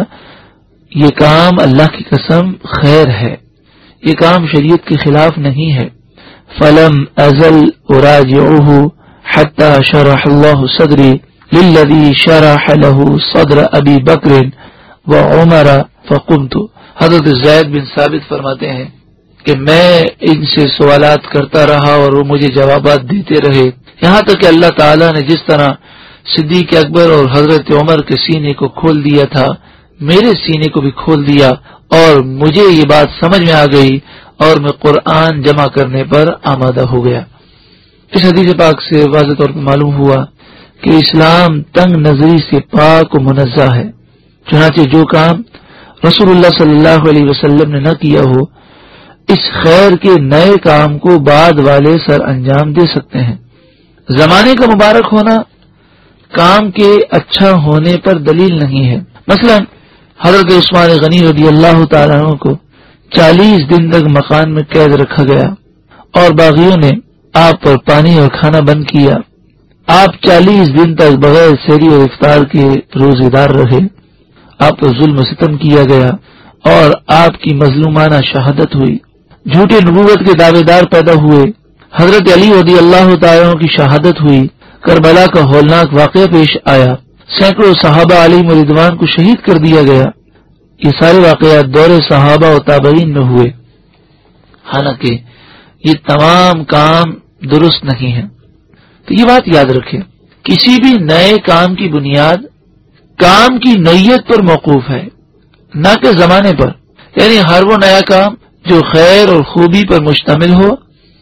یہ کام اللہ کی قسم خیر ہے، یہ کام شریعت کے خلاف نہیں ہے۔ فلم ازل اراجعه حتى شرح الله صدري للذي شرح له صدر ابی بکر وعمر فقمت، حضرت زید بن ثابت فرماتے ہیں کہ میں ان سے سوالات کرتا رہا اور وہ مجھے جوابات دیتے رہے، یہاں تک کہ اللہ تعالیٰ نے جس طرح صدیق اکبر اور حضرت عمر کے سینے کو کھول دیا تھا میرے سینے کو بھی کھول دیا، اور مجھے یہ بات سمجھ میں آ گئی اور میں قرآن جمع کرنے پر آمادہ ہو گیا۔ اس حدیث پاک سے واضح طور پر معلوم ہوا کہ اسلام تنگ نظری سے پاک و منزہ ہے، چنانچہ جو کام رسول اللہ صلی اللہ علیہ وسلم نے نہ کیا ہو اس خیر کے نئے کام کو بعد والے سر انجام دے سکتے ہیں۔ زمانے کا مبارک ہونا کام کے اچھا ہونے پر دلیل نہیں ہے۔ مثلا حضرت عثمان غنی رضی اللہ تعالیٰ عنہ کو 40 دن تک مکان میں قید رکھا گیا اور باغیوں نے آپ پر پانی اور کھانا بند کیا، آپ 40 دن تک بغیر سحری اور افطار کے روزے دار رہے، آپ پر ظلم و ستم کیا گیا اور آپ کی مظلومانہ شہادت ہوئی، جھوٹے نبوت کے دعوے دار پیدا ہوئے، حضرت علی رضی اللہ تعالیٰ عنہ کی شہادت ہوئی، کربلا کا ہولناک واقعہ پیش آیا، سینکڑوں صحابہ علیہم رضوان کو شہید کر دیا گیا۔ یہ سارے واقعات دور صحابہ و تابعین میں ہوئے، حالانکہ یہ تمام کام درست نہیں ہیں۔ تو یہ بات یاد رکھیں، کسی بھی نئے کام کی بنیاد کام کی نوعیت پر موقوف ہے، نہ کہ زمانے پر۔ یعنی ہر وہ نیا کام جو خیر اور خوبی پر مشتمل ہو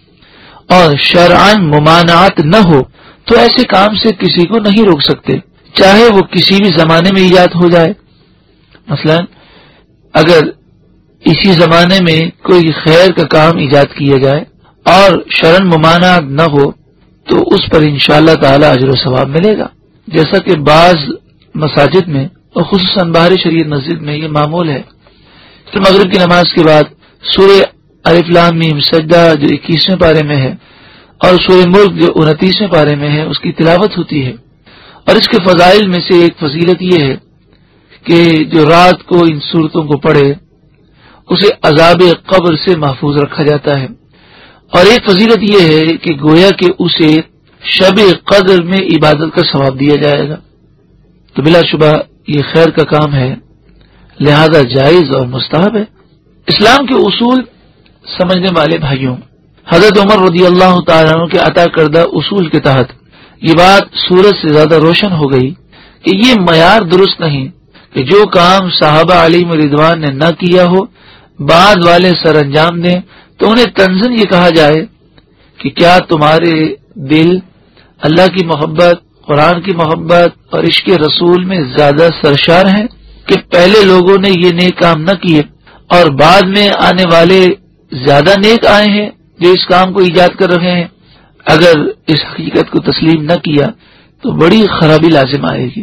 اور شرعاً ممانعت نہ ہو تو ایسے کام سے کسی کو نہیں روک سکتے، چاہے وہ کسی بھی زمانے میں ایجاد ہو جائے۔ مثلا اگر اسی زمانے میں کوئی خیر کا کام ایجاد کیا جائے اور شرعاً ممانعت نہ ہو تو اس پر انشاءاللہ تعالی اجر و ثواب ملے گا، جیسا کہ بعض مساجد میں اور خصوصاً باہر شریعت مسجد میں یہ معمول ہے کہ مغرب کی نماز کے بعد سورہ الف لام میم سجدہ جو 21ویں پارے میں ہے اور سورہ ملک جو 29ویں پارے میں ہے اس کی تلاوت ہوتی ہے۔ اور اس کے فضائل میں سے ایک فضیلت یہ ہے کہ جو رات کو ان صورتوں کو پڑھے اسے عذاب قبر سے محفوظ رکھا جاتا ہے، اور ایک فضیلت یہ ہے کہ گویا کہ اسے شب قدر میں عبادت کا ثواب دیا جائے گا۔ تو بلا شبہ یہ خیر کا کام ہے، لہذا جائز اور مستحب ہے۔ اسلام کے اصول سمجھنے والے بھائیوں، حضرت عمر رضی اللہ تعالیٰ عنہ کے عطا کردہ اصول کے تحت یہ بات سورج سے زیادہ روشن ہو گئی کہ یہ معیار درست نہیں کہ جو کام صحابہ علیہم رضوان نے نہ کیا ہو بعد والے سر انجام دیں تو انہیں تنزن یہ کہا جائے کہ کیا تمہارے دل اللہ کی محبت، قرآن کی محبت اور عشق رسول میں زیادہ سرشار ہیں کہ پہلے لوگوں نے یہ نیک کام نہ کیے اور بعد میں آنے والے زیادہ نیک آئے ہیں جو اس کام کو ایجاد کر رہے ہیں؟ اگر اس حقیقت کو تسلیم نہ کیا تو بڑی خرابی لازم آئے گی۔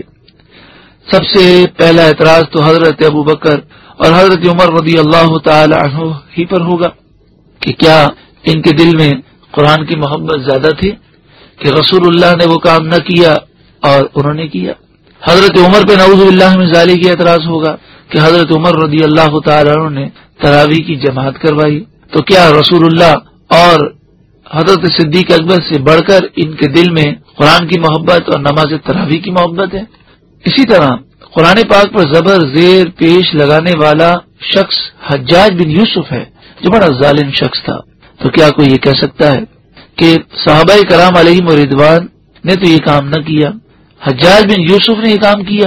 سب سے پہلا اعتراض تو حضرت ابو بکر اور حضرت عمر رضی اللہ تعالی عنہ ہی پر ہوگا کہ کیا ان کے دل میں قرآن کی محبت زیادہ تھی کہ رسول اللہ نے وہ کام نہ کیا اور انہوں نے کیا؟ حضرت عمر پہ نعوذ باللہ من ذالک کی اعتراض ہوگا کہ حضرت عمر رضی اللہ تعالی عنہ نے تراویح کی جماعت کروائی، تو کیا رسول اللہ اور حضرت صدیق اکبر سے بڑھ کر ان کے دل میں قرآن کی محبت اور نماز تراویح کی محبت ہے؟ اسی طرح قرآن پاک پر زبر زیر پیش لگانے والا شخص حجاج بن یوسف ہے جو بڑا ظالم شخص تھا، تو کیا کوئی یہ کہہ سکتا ہے کہ صحابہ کرام علیہم رضوان نے تو یہ کام نہ کیا، حجاج بن یوسف نے یہ کام کیا؟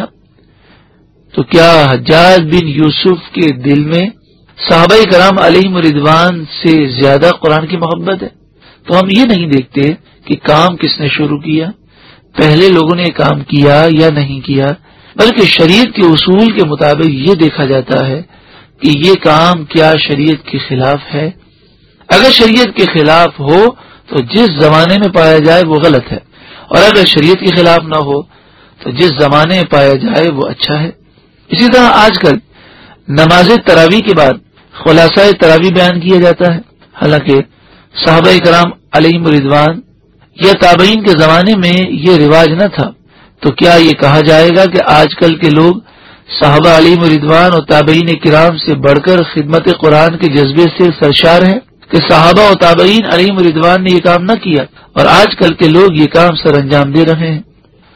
تو کیا حجاج بن یوسف کے دل میں صحابہ کرام علیہم رضوان سے زیادہ قرآن کی محبت ہے؟ تو ہم یہ نہیں دیکھتے کہ کام کس نے شروع کیا، پہلے لوگوں نے کام کیا یا نہیں کیا، بلکہ شریعت کے اصول کے مطابق یہ دیکھا جاتا ہے کہ یہ کام کیا شریعت کے خلاف ہے۔ اگر شریعت کے خلاف ہو تو جس زمانے میں پایا جائے وہ غلط ہے، اور اگر شریعت کے خلاف نہ ہو تو جس زمانے میں پایا جائے وہ اچھا ہے۔ اسی طرح آج کل نماز تراویح کے بعد خلاصہ تراویح بیان کیا جاتا ہے، حالانکہ صحابہ کرام علیہم رضوان یا تابعین کے زمانے میں یہ رواج نہ تھا، تو کیا یہ کہا جائے گا کہ آج کل کے لوگ صحابہ علیہم رضوان اور تابعین کرام سے بڑھ کر خدمت قرآن کے جذبے سے سرشار ہیں کہ صحابہ اور تابعین علیہم رضوان نے یہ کام نہ کیا اور آج کل کے لوگ یہ کام سر انجام دے رہے ہیں؟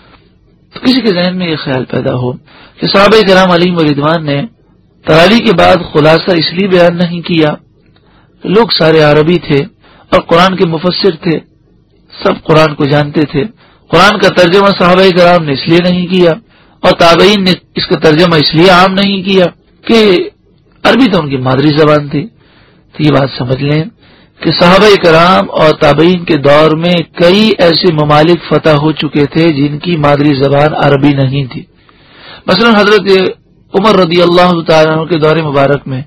تو کسی کے ذہن میں یہ خیال پیدا ہو کہ صحابہ کرام علیہم رضوان نے تراویح کے بعد خلاصہ اس لیے بیان نہیں کیا کہ لوگ سارے عربی تھے اور قرآن کے مفسر تھے، سب قرآن کو جانتے تھے، قرآن کا ترجمہ صحابہ کرام نے اس لیے نہیں کیا اور تابعین نے اس کا ترجمہ اس لیے عام نہیں کیا کہ عربی تو ان کی مادری زبان تھی۔ تو یہ بات سمجھ لیں کہ صحابہ کرام اور تابعین کے دور میں کئی ایسے ممالک فتح ہو چکے تھے جن کی مادری زبان عربی نہیں تھی۔ مثلا حضرت عمر رضی اللہ تعالیٰ عنہ کے دور مبارک میں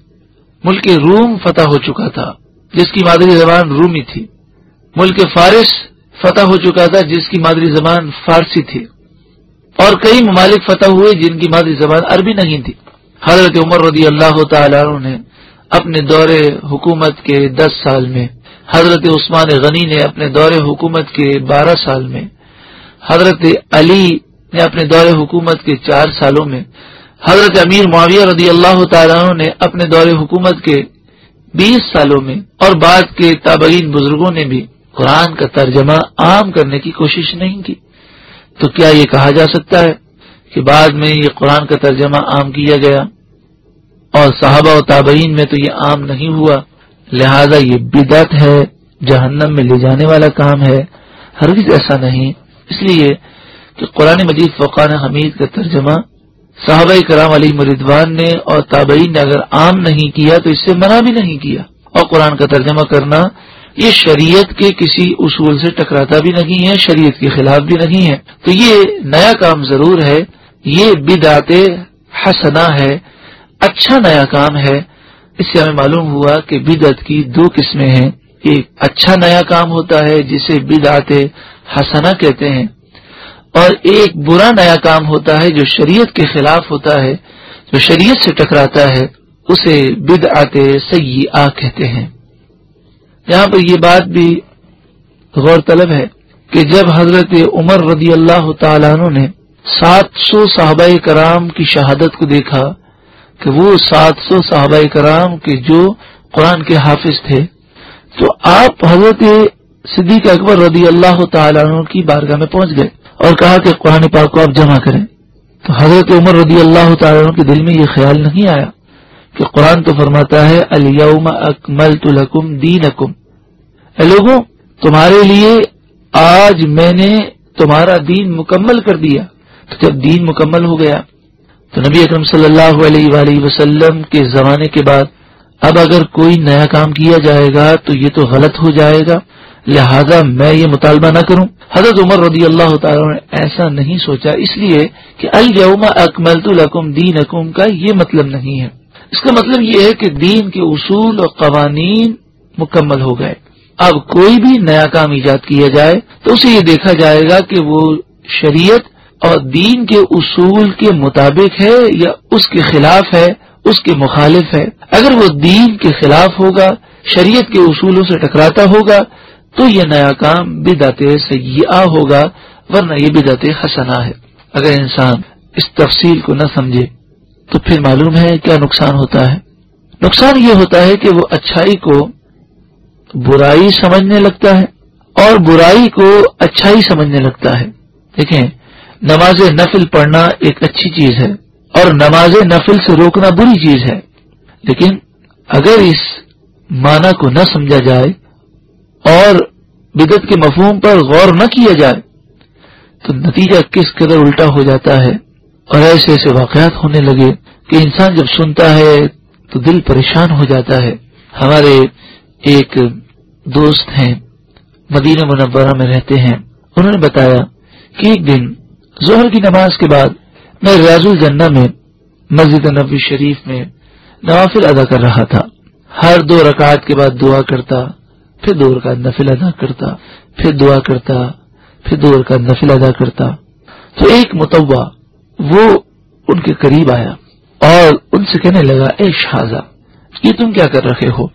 ملک روم فتح ہو چکا تھا جس کی مادری زبان رومی تھی، ملک فارس فتح ہو چکا تھا جس کی مادری زبان فارسی تھی، اور کئی ممالک فتح ہوئے جن کی مادری زبان عربی نہیں تھی۔ حضرت عمر رضی اللہ تعالیٰ عنہ نے اپنے دور حکومت کے 10 سال میں، حضرت عثمان غنی نے اپنے دور حکومت کے 12 سال میں، حضرت علی نے اپنے دور حکومت کے 4 سالوں میں، حضرت امیر معاویہ رضی اللہ تعالیٰ عنہ نے اپنے دور حکومت کے 20 سالوں میں، اور بعد کے تابعین بزرگوں نے بھی قرآن کا ترجمہ عام کرنے کی کوشش نہیں کی۔ تو کیا یہ کہا جا سکتا ہے کہ بعد میں یہ قرآن کا ترجمہ عام کیا گیا اور صحابہ و تابعین میں تو یہ عام نہیں ہوا، لہذا یہ بدعت ہے، جہنم میں لے جانے والا کام ہے؟ ہرگز ایسا نہیں، اس لیے کہ قرآن مجید فرقان حمید کا ترجمہ صحابہ کرام علیہ رضوان نے اور تابعین نے اگر عام نہیں کیا تو اس سے منع بھی نہیں کیا. اور قرآن کا ترجمہ کرنا یہ شریعت کے کسی اصول سے ٹکراتا بھی نہیں ہے، شریعت کے خلاف بھی نہیں ہے. تو یہ نیا کام ضرور ہے، یہ بدعت حسنہ ہے، اچھا نیا کام ہے. اس سے ہمیں معلوم ہوا کہ بدعت کی دو قسمیں ہیں. ایک اچھا نیا کام ہوتا ہے جسے بدعت حسنہ کہتے ہیں، اور ایک برا نیا کام ہوتا ہے جو شریعت کے خلاف ہوتا ہے، جو شریعت سے ٹکراتا ہے، اسے بدعت سیئہ کہتے ہیں. یہاں پر یہ بات بھی غور طلب ہے کہ جب حضرت عمر رضی اللہ تعالیٰ عنہ نے 700 صحابہ کرام کی شہادت کو دیکھا کہ وہ 700 صحابہ کرام کے جو قرآن کے حافظ تھے، تو آپ حضرت صدیق اکبر رضی اللہ تعالیٰ عنہ کی بارگاہ میں پہنچ گئے اور کہا کہ قرآن پاک کو آپ جمع کریں. تو حضرت عمر رضی اللہ تعالیٰ عنہ کے دل میں یہ خیال نہیں آیا کہ قرآن تو فرماتا ہے الیوم اکملت لکم دینکم، اے لوگوں تمہارے لیے آج میں نے تمہارا دین مکمل کر دیا. تو جب دین مکمل ہو گیا تو نبی اکرم صلی اللہ علیہ وآلہ وسلم کے زمانے کے بعد اب اگر کوئی نیا کام کیا جائے گا تو یہ تو غلط ہو جائے گا، لہذا میں یہ مطالبہ نہ کروں. حضرت عمر رضی اللہ تعالیٰ نے ایسا نہیں سوچا، اس لیے کہ الیوم اکملت لکم دینکم کا یہ مطلب نہیں ہے. اس کا مطلب یہ ہے کہ دین کے اصول اور قوانین مکمل ہو گئے. اب کوئی بھی نیا کام ایجاد کیا جائے تو اسے یہ دیکھا جائے گا کہ وہ شریعت اور دین کے اصول کے مطابق ہے یا اس کے خلاف ہے، اس کے مخالف ہے. اگر وہ دین کے خلاف ہوگا، شریعت کے اصولوں سے ٹکراتا ہوگا تو یہ نیا کام بدعت سیئہ ہوگا، ورنہ یہ بدعت حسنہ ہے. اگر انسان اس تفصیل کو نہ سمجھے تو پھر معلوم ہے کیا نقصان ہوتا ہے. نقصان یہ ہوتا ہے کہ وہ اچھائی کو برائی سمجھنے لگتا ہے اور برائی کو اچھائی سمجھنے لگتا ہے. دیکھیں، نماز نفل پڑھنا ایک اچھی چیز ہے اور نماز نفل سے روکنا بری چیز ہے، لیکن اگر اس معنی کو نہ سمجھا جائے اور بدعت کے مفہوم پر غور نہ کیا جائے تو نتیجہ کس قدر الٹا ہو جاتا ہے. اور ایسے ایسے واقعات ہونے لگے کہ انسان جب سنتا ہے تو دل پریشان ہو جاتا ہے. ہمارے ایک دوست ہیں، مدینہ منورہ میں رہتے ہیں، انہوں نے بتایا کہ ایک دن ظہر کی نماز کے بعد میں ریاض الجنہ میں مسجد نبوی شریف میں نوافل ادا کر رہا تھا. ہر 2 رکعت کے بعد دعا کرتا، پھر 2 رکعت نفل ادا کرتا، پھر دعا کرتا، پھر 2 رکعت نفل ادا کرتا. تو ایک متوع وہ ان کے قریب آیا اور ان سے کہنے لگا، اے شہزا، یہ تم کیا کر رہے ہو؟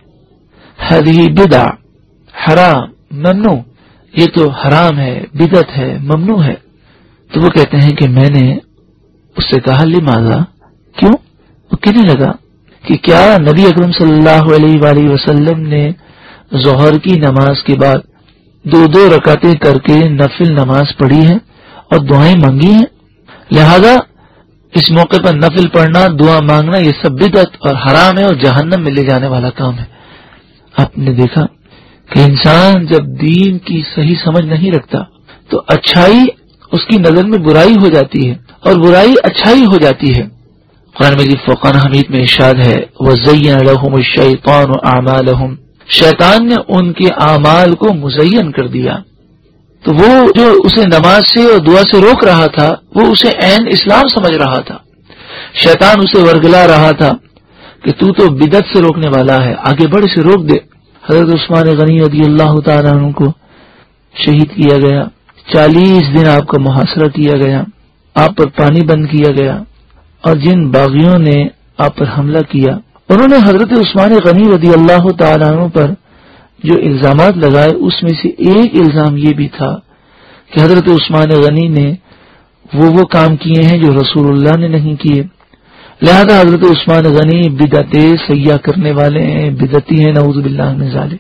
ہذہ بدع حرام ممنوع، یہ تو حرام ہے، بدعت ہے، ممنوع ہے. تو وہ کہتے ہیں کہ میں نے اس سے کہا لماذا، کیوں؟ وہ کہنے لگا کہ کیا نبی اکرم صلی اللہ علیہ وآلہ وسلم نے ظہر کی نماز کے بعد 2 رکعتیں کر کے نفل نماز پڑھی ہے اور دعائیں مانگی ہیں، لہذا اس موقع پر نفل پڑھنا، دعا مانگنا یہ سب بدعت اور حرام ہے اور جہنم میں لے جانے والا کام ہے. آپ نے دیکھا کہ انسان جب دین کی صحیح سمجھ نہیں رکھتا تو اچھائی اس کی نظر میں برائی ہو جاتی ہے اور برائی اچھائی ہو جاتی ہے. قرآن مجید فرقان حمید میں ارشاد ہے، وَزَيَّنَ لَهُمُ الشَّيْطَانُ أَعْمَالَهُمْ، شیطان نے ان کے اعمال کو مزین کر دیا. تو وہ جو اسے نماز سے اور دعا سے روک رہا تھا وہ اسے عین اسلام سمجھ رہا تھا. شیطان اسے ورگلا رہا تھا کہ تو بدعت سے روکنے والا ہے، آگے بڑھ سے روک دے. حضرت عثمان غنی رضی اللہ تعالیٰ عنہ کو شہید کیا گیا، 40 دن آپ کا محاصرہ کیا گیا، آپ پر پانی بند کیا گیا، اور جن باغیوں نے آپ پر حملہ کیا انہوں نے حضرت عثمان غنی رضی اللہ تعالیٰ عنہ پر جو الزامات لگائے اس میں سے ایک الزام یہ بھی تھا کہ حضرت عثمان غنی نے وہ کام کیے ہیں جو رسول اللہ نے نہیں کیے، لہذا حضرت عثمان غنی بدعت سیاح کرنے والے ہیں، بدعتی ہیں، نعوذ باللہ من ذالک.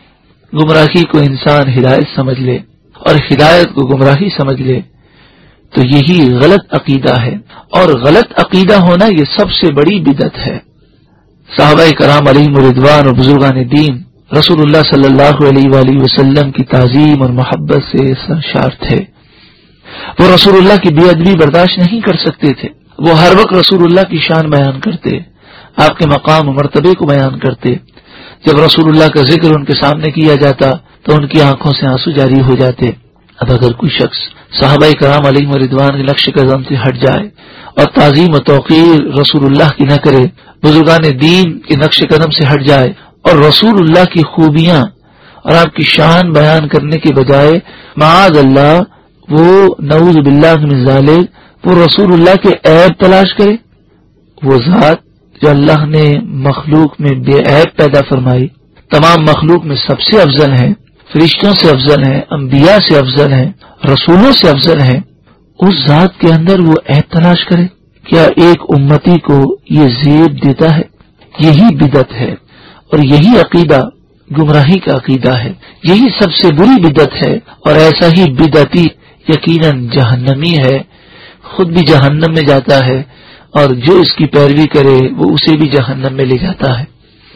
گمراہی کو انسان ہدایت سمجھ لے اور ہدایت کو گمراہی سمجھ لے تو یہی غلط عقیدہ ہے، اور غلط عقیدہ ہونا یہ سب سے بڑی بدعت ہے. صحابہ کرام علیہم رضوان اور بزرگان دین رسول اللہ صلی اللہ علیہ وآلہ وسلم کی تعظیم اور محبت سے سرشار تھے. وہ رسول اللہ کی بے ادبی برداشت نہیں کر سکتے تھے. وہ ہر وقت رسول اللہ کی شان بیان کرتے، آپ کے مقام و مرتبے کو بیان کرتے. جب رسول اللہ کا ذکر ان کے سامنے کیا جاتا تو ان کی آنکھوں سے آنسو جاری ہو جاتے. اب اگر کوئی شخص صحابہ کرام علیہم رضوان کے نقش قدم سے ہٹ جائے اور تعظیم و توقیر رسول اللہ کی نہ کرے، بزرگان دین کے نقش قدم سے ہٹ جائے اور رسول اللہ کی خوبیاں اور آپ کی شان بیان کرنے کے بجائے معاذ اللہ وہ نعوذ باللہ من ذالک وہ رسول اللہ کے عیب تلاش کرے، وہ ذات جو اللہ نے مخلوق میں بے عیب پیدا فرمائی، تمام مخلوق میں سب سے افضل ہے، فرشتوں سے افضل ہے، انبیاء سے افضل ہے، رسولوں سے افضل ہے، اس ذات کے اندر وہ عیب تلاش کرے. کیا ایک امتی کو یہ زیب دیتا ہے؟ یہی بدعت ہے اور یہی عقیدہ گمراہی کا عقیدہ ہے، یہی سب سے بری بدعت ہے. اور ایسا ہی بدعتی یقیناً جہنمی ہے، خود بھی جہنم میں جاتا ہے اور جو اس کی پیروی کرے وہ اسے بھی جہنم میں لے جاتا ہے.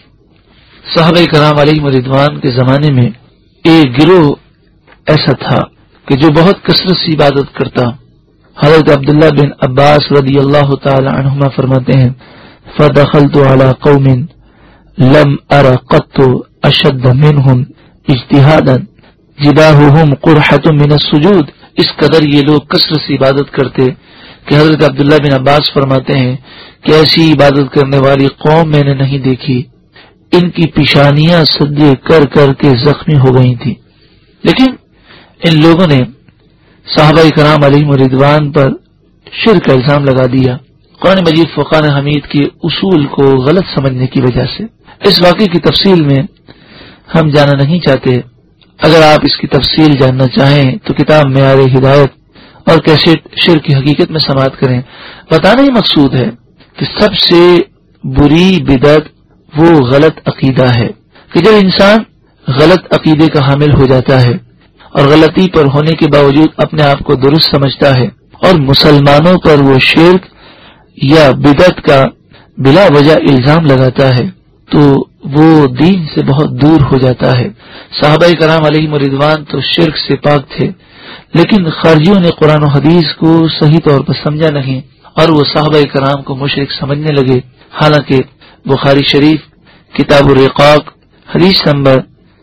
صحابہ کرام علیہم رضوان کے زمانے میں ایک گروہ ایسا تھا کہ جو بہت کثرت سے عبادت کرتا. حضرت عبداللہ بن عباس رضی اللہ تعالی عنہما فرماتے ہیں فدخلت على قوم لم ارى قط اشد منهم اجتهادا جباههم قرحة من السجود. اس قدر یہ لوگ کثرت سے عبادت کرتے کہ حضرت عبداللہ بن عباس فرماتے ہیں کہ ایسی عبادت کرنے والی قوم میں نے نہیں دیکھی، ان کی پیشانیاں سجدے کر کر کے زخمی ہو گئی تھی. لیکن ان لوگوں نے صحابہ کرام علیہم رضوان پر شرک کا الزام لگا دیا، قرآن مجید فرقان حمید کے اصول کو غلط سمجھنے کی وجہ سے. اس واقعے کی تفصیل میں ہم جانا نہیں چاہتے. اگر آپ اس کی تفصیل جاننا چاہیں تو کتاب معیار ہدایت اور کیسٹ شرک کی حقیقت میں سماعت کریں. بتانا ہی مقصود ہے کہ سب سے بری بدعت وہ غلط عقیدہ ہے کہ جب انسان غلط عقیدے کا حامل ہو جاتا ہے اور غلطی پر ہونے کے باوجود اپنے آپ کو درست سمجھتا ہے اور مسلمانوں پر وہ شرک یا بدعت کا بلا وجہ الزام لگاتا ہے تو وہ دین سے بہت دور ہو جاتا ہے. صحابہ کرام علیہم رضوان تو شرک سے پاک تھے، لیکن خارجیوں نے قرآن و حدیث کو صحیح طور پر سمجھا نہیں اور وہ صحابہ کرام کو مشرک سمجھنے لگے. حالانکہ بخاری شریف کتاب الرقاق حدیث نمبر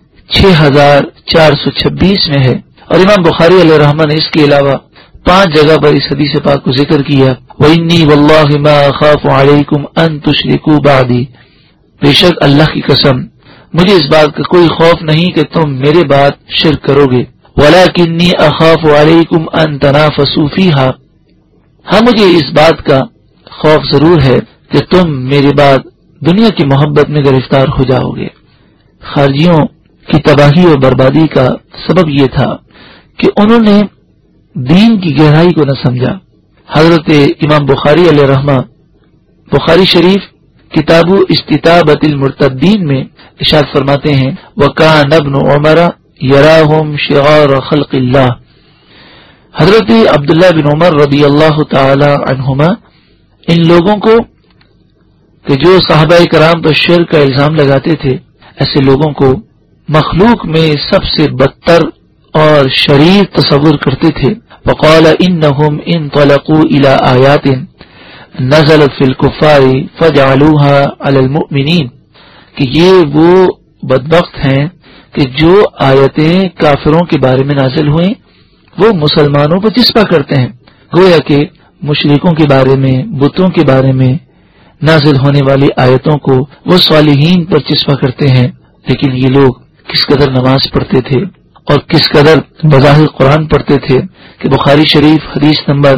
6426 میں ہے اور امام بخاری علیہ رحمہ نے اس کے علاوہ 5 جگہ پر اس حدیث پاک کو ذکر کیا. وَإِنِّي وَاللَّهِ مَا أَخَافُ عَلَيْكُمْ أَن تُشْرِكُوا بَعْدِي، بے شک اللہ کی قسم مجھے اس بات کا کوئی خوف نہیں کہ تم میرے بعد شرک کرو گے. وَلَكِنِّي أَخَافُ عَلَيْكُمْ أَن تَنَافَسُوا فِيهَا، ہاں مجھے اس بات کا خوف ضرور ہے کہ تم میرے بعد دنیا کی محبت میں گرفتار ہو جاؤ گے. خارجیوں کی تباہی اور بربادی کا سبب یہ تھا کہ انہوں نے دین کی گہرائی کو نہ سمجھا. حضرت امام بخاری علیہ رحمہ بخاری شریف کتاب استتابۃ المرتدین میں ارشاد فرماتے ہیں وَكَانَ ابْنُ عُمَرَ يَرَاهُمْ شِعَارَ خَلْقِ اللَّهِ. حضرت عبداللہ بن عمر رضی اللہ تعالی عنہما ان لوگوں کو کہ جو صحابہ کرام پر شرک کا الزام لگاتے تھے، ایسے لوگوں کو مخلوق میں سب سے بدتر اور شریر تصور کرتے تھے. وقال انہم انطلقوا الى آیات نزلت فی الکفار فجعلوها علی المؤمنین، کہ یہ وہ بدبخت ہیں کہ جو آیتیں کافروں کے بارے میں نازل ہوئیں وہ مسلمانوں پر چسپا کرتے ہیں. گویا کہ مشرکوں کے بارے میں، بتوں کے بارے میں نازل ہونے والی آیتوں کو وہ صالحین پر چسپا کرتے ہیں. لیکن یہ لوگ کس قدر نماز پڑھتے تھے اور کس قدر بظاہر قرآن پڑھتے تھے کہ بخاری شریف حدیث نمبر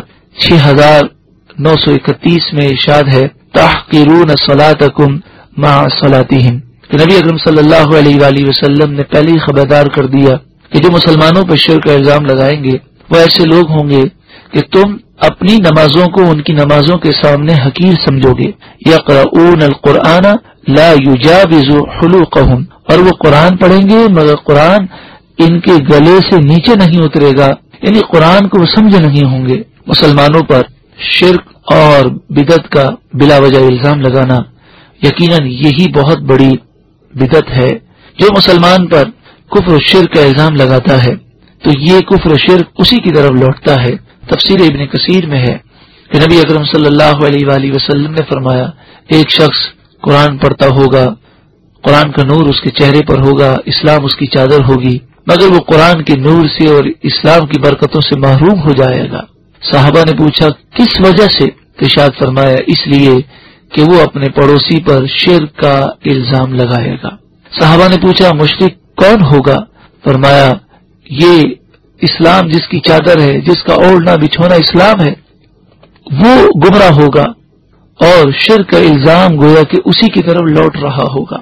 6931 میں ارشاد ہے تحقرون صلاتکم مع صلاتہم، کہ نبی اکرم صلی اللہ علیہ وآلہ وسلم نے پہلے ہی خبردار کر دیا کہ جو مسلمانوں پر شرک کا الزام لگائیں گے وہ ایسے لوگ ہوں گے کہ تم اپنی نمازوں کو ان کی نمازوں کے سامنے حقیر سمجھو گے. یقرؤون القرآن لا یجاوز حلوقہم، اور وہ قرآن پڑھیں گے مگر قرآن ان کے گلے سے نیچے نہیں اترے گا، یعنی قرآن کو وہ سمجھ نہیں ہوں گے. مسلمانوں پر شرک اور بدعت کا بلا وجہ الزام لگانا یقیناً یہی بہت بڑی بدعت ہے. جو مسلمان پر کفر و شرک کا الزام لگاتا ہے تو یہ کفر و شرک اسی کی طرف لوٹتا ہے. تفسیر ابن کثیر میں ہے کہ نبی اکرم صلی اللہ علیہ وآلہ وسلم نے فرمایا ایک شخص قرآن پڑھتا ہوگا، قرآن کا نور اس کے چہرے پر ہوگا، اسلام اس کی چادر ہوگی، مگر وہ قرآن کے نور سے اور اسلام کی برکتوں سے محروم ہو جائے گا۔ صحابہ نے پوچھا کس وجہ سے؟ ارشاد فرمایا اس لیے کہ وہ اپنے پڑوسی پر شرک کا الزام لگائے گا۔ صحابہ نے پوچھا مشرک کون ہوگا؟ فرمایا یہ اسلام جس کی چادر ہے، جس کا اوڑھنا بچھونا اسلام ہے، وہ گمراہ ہوگا، اور شرک کا الزام گویا کہ اسی کی طرف لوٹ رہا ہوگا۔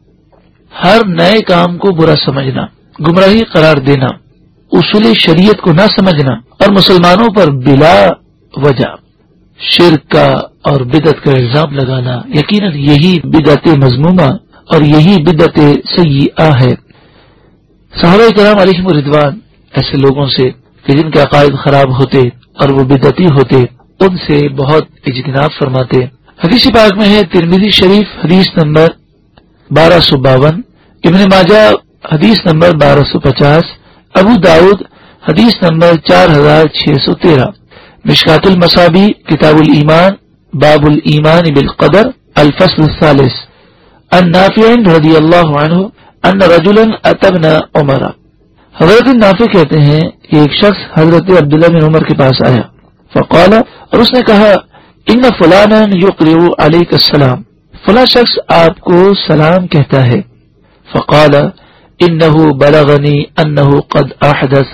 ہر نئے کام کو برا سمجھنا، گمراہی قرار دینا، اصول شریعت کو نہ سمجھنا اور مسلمانوں پر بلا وجہ شرک کا اور بدعت کا الزام لگانا، یقیناً یہی بدعت مذمومہ اور یہی بدعت سیئہ ہے۔ صحابہ کرام علیہم رضوان ایسے لوگوں سے کہ جن کے عقائد خراب ہوتے اور وہ بدعتی ہوتے، ان سے بہت اجتناب فرماتے۔ حدیث پاک میں ہے ترمذی شریف حدیث نمبر 1252، ابن ماجہ حدیث نمبر 1250، ابو داؤد حدیث نمبر 4613، مشکات المصابی کتاب الایمان باب الایمان بالقدر الفصل الثالث، عن نافع رضی اللہ عنہ ان رجلا اتى ابن عمر۔ حضرت نافع کہتے ہیں کہ ایک شخص حضرت عبداللہ بن عمر کے پاس آیا، فقال، اور اس نے کہا ان فلانا یقرئ علیک السلام، فلاں شخص آپ کو سلام کہتا ہے۔ فقال انه بلغنی انه قد احدث،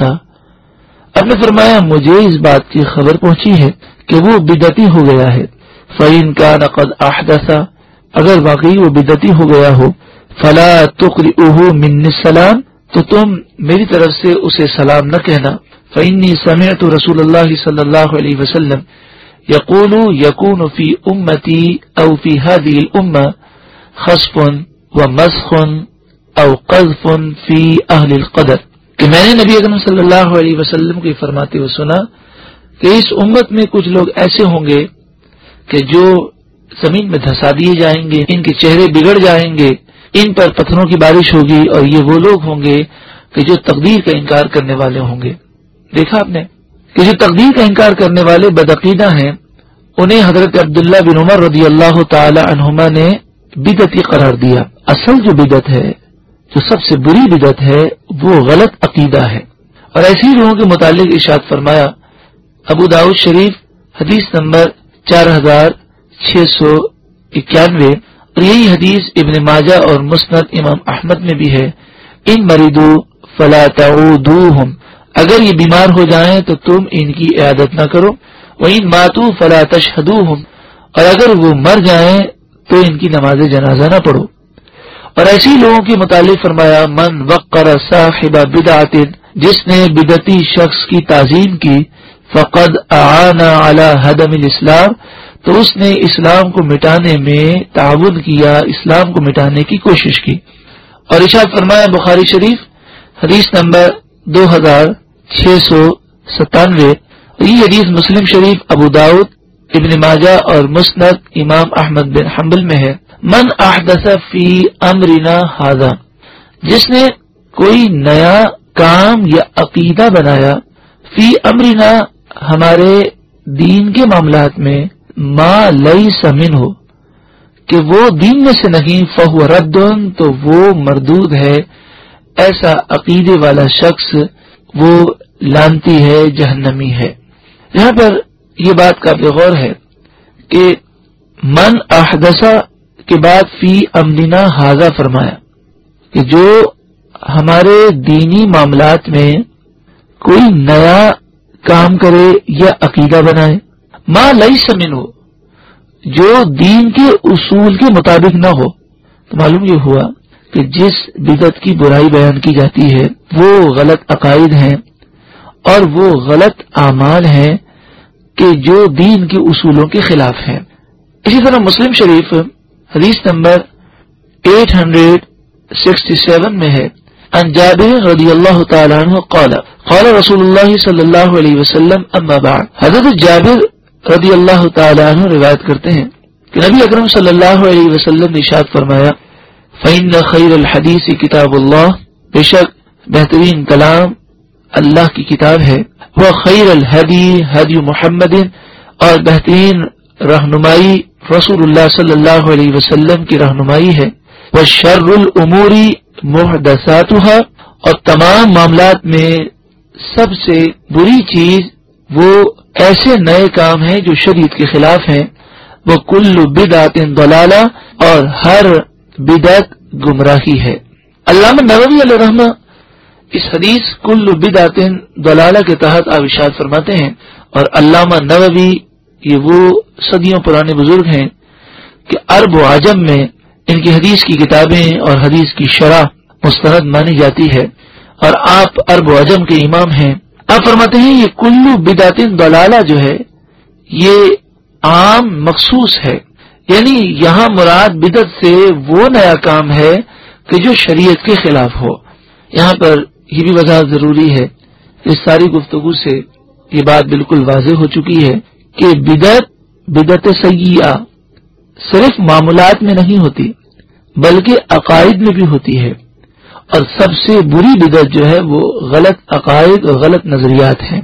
اب نے فرمایا مجھے اس بات کی خبر پہنچی ہے کہ وہ بدعتی ہو گیا ہے۔ فإن كان قد احدث، اگر واقعی وہ بدعتی ہو گیا ہو، فلا تقرئه مني السلام، تو تم میری طرف سے اسے سلام نہ کہنا۔ فإني سمعت رسول اللہ صلی اللہ علیہ وسلم يقول يكون في امتی او في هذه الامة خسف ومسخ او قذف في اہل القدر، کہ میں نے نبی اکرم صلی اللہ علیہ وسلم کو فرماتے ہوئے سنا کہ اس امت میں کچھ لوگ ایسے ہوں گے کہ جو زمین میں دھسا دیے جائیں گے، ان کے چہرے بگڑ جائیں گے، ان پر پتھروں کی بارش ہوگی، اور یہ وہ لوگ ہوں گے کہ جو تقدیر کا انکار کرنے والے ہوں گے۔ دیکھا آپ نے کہ جو تقدیر کا انکار کرنے والے بدعقیدہ ہیں، انہیں حضرت عبداللہ بن عمر رضی اللہ تعالی عنہما نے بدعتی قرار دیا۔ اصل جو بدعت ہے، جو سب سے بری بدعت ہے، وہ غلط عقیدہ ہے، اور ایسی لوگوں کے متعلق ارشاد فرمایا ابو داؤد شریف حدیث نمبر 4691، اور یہی حدیث ابن ماجہ اور مسند امام احمد میں بھی ہے، ان مریضو فلا تعودوہم، اگر یہ بیمار ہو جائیں تو تم ان کی عیادت نہ کرو، وَإِن مَاتُوا فَلَا تَشْهَدُوهُمْ، اور اگر وہ مر جائیں تو ان کی نماز جنازہ نہ پڑھو۔ اور ایسی لوگوں کے متعلق فرمایا من وقر صاحب بدعت، جس نے بدعتی شخص کی تعظیم کی، فقد اعان علی ہدم الاسلام، تو اس نے اسلام کو مٹانے میں تعاون کیا، اسلام کو مٹانے کی کوشش کی۔ اور ارشاد فرمایا بخاری شریف حدیث نمبر 2697، یہ حدیث مسلم شریف، ابو داؤد، ابن ماجہ اور مسند امام احمد بن حنبل میں ہے، من احدث فی امرنا ھذا، جس نے کوئی نیا کام یا عقیدہ بنایا، فی امرنا ہمارے دین کے معاملات میں، ما لیس منہ کہ وہ دین میں سے نہیں، فہو رد تو وہ مردود ہے، ایسا عقیدے والا شخص وہ لانتی ہے، جہنمی ہے۔ یہاں پر یہ بات قابل غور ہے کہ من احدث کے بعد فی امرنا ھذا فرمایا کہ جو ہمارے دینی معاملات میں کوئی نیا کام کرے یا عقیدہ بنائے، ما لیس منہ جو دین کے اصول کے مطابق نہ ہو، تو معلوم یہ ہوا کہ جس بدعت کی برائی بیان کی جاتی ہے وہ غلط عقائد ہیں اور وہ غلط اعمال ہیں کہ جو دین کے اصولوں کے خلاف ہیں۔ اسی طرح مسلم شریف حدیث نمبر 867 میں ہے، عن جابر رضی اللہ تعالی عنہ قال قال رسول اللہ صلی اللہ علیہ وسلم اما بعد، حضرت جابر رضی اللہ تعالی عنہ روایت کرتے ہیں کہ نبی اکرم صلی اللہ علیہ وسلم نے ارشاد فرمایا فإن خیر الحدیث کتاب اللہ، بے شک بہترین کلام اللہ کی کتاب ہے، وہ خیر الہدی ہدی محمد، اور بہترین رہنمائی رسول اللہ صلی اللہ علیہ وسلم کی رہنمائی ہے. وشر الامور محدثاتها، اور تمام معاملات میں سب سے بری چیز وہ ایسے نئے کام ہیں جو شریعت کے خلاف ہیں. وہ کل بدعت ضلالہ، اور ہر بدعت گمراہی ہے. علامہ نووی علیہ رحمہ اس حدیث کل بدعت ضلالہ کے تحت آپ ارشاد فرماتے ہیں، اور علامہ نووی یہ وہ صدیوں پرانے بزرگ ہیں کہ عرب و عجم میں ان کی حدیث کی کتابیں اور حدیث کی شرح مستند مانی جاتی ہے، اور آپ عرب و عجم کے امام ہیں. آپ فرماتے ہیں یہ کل بدعت ضلالہ جو ہے یہ عام مخصوص ہے، یعنی یہاں مراد بدعت سے وہ نیا کام ہے کہ جو شریعت کے خلاف ہو. یہاں پر یہ بھی وضاحت ضروری ہے، اس ساری گفتگو سے یہ بات بالکل واضح ہو چکی ہے کہ بدعت سیئہ صرف معاملات میں نہیں ہوتی بلکہ عقائد میں بھی ہوتی ہے، اور سب سے بری بدعت جو ہے وہ غلط عقائد اور غلط نظریات ہیں.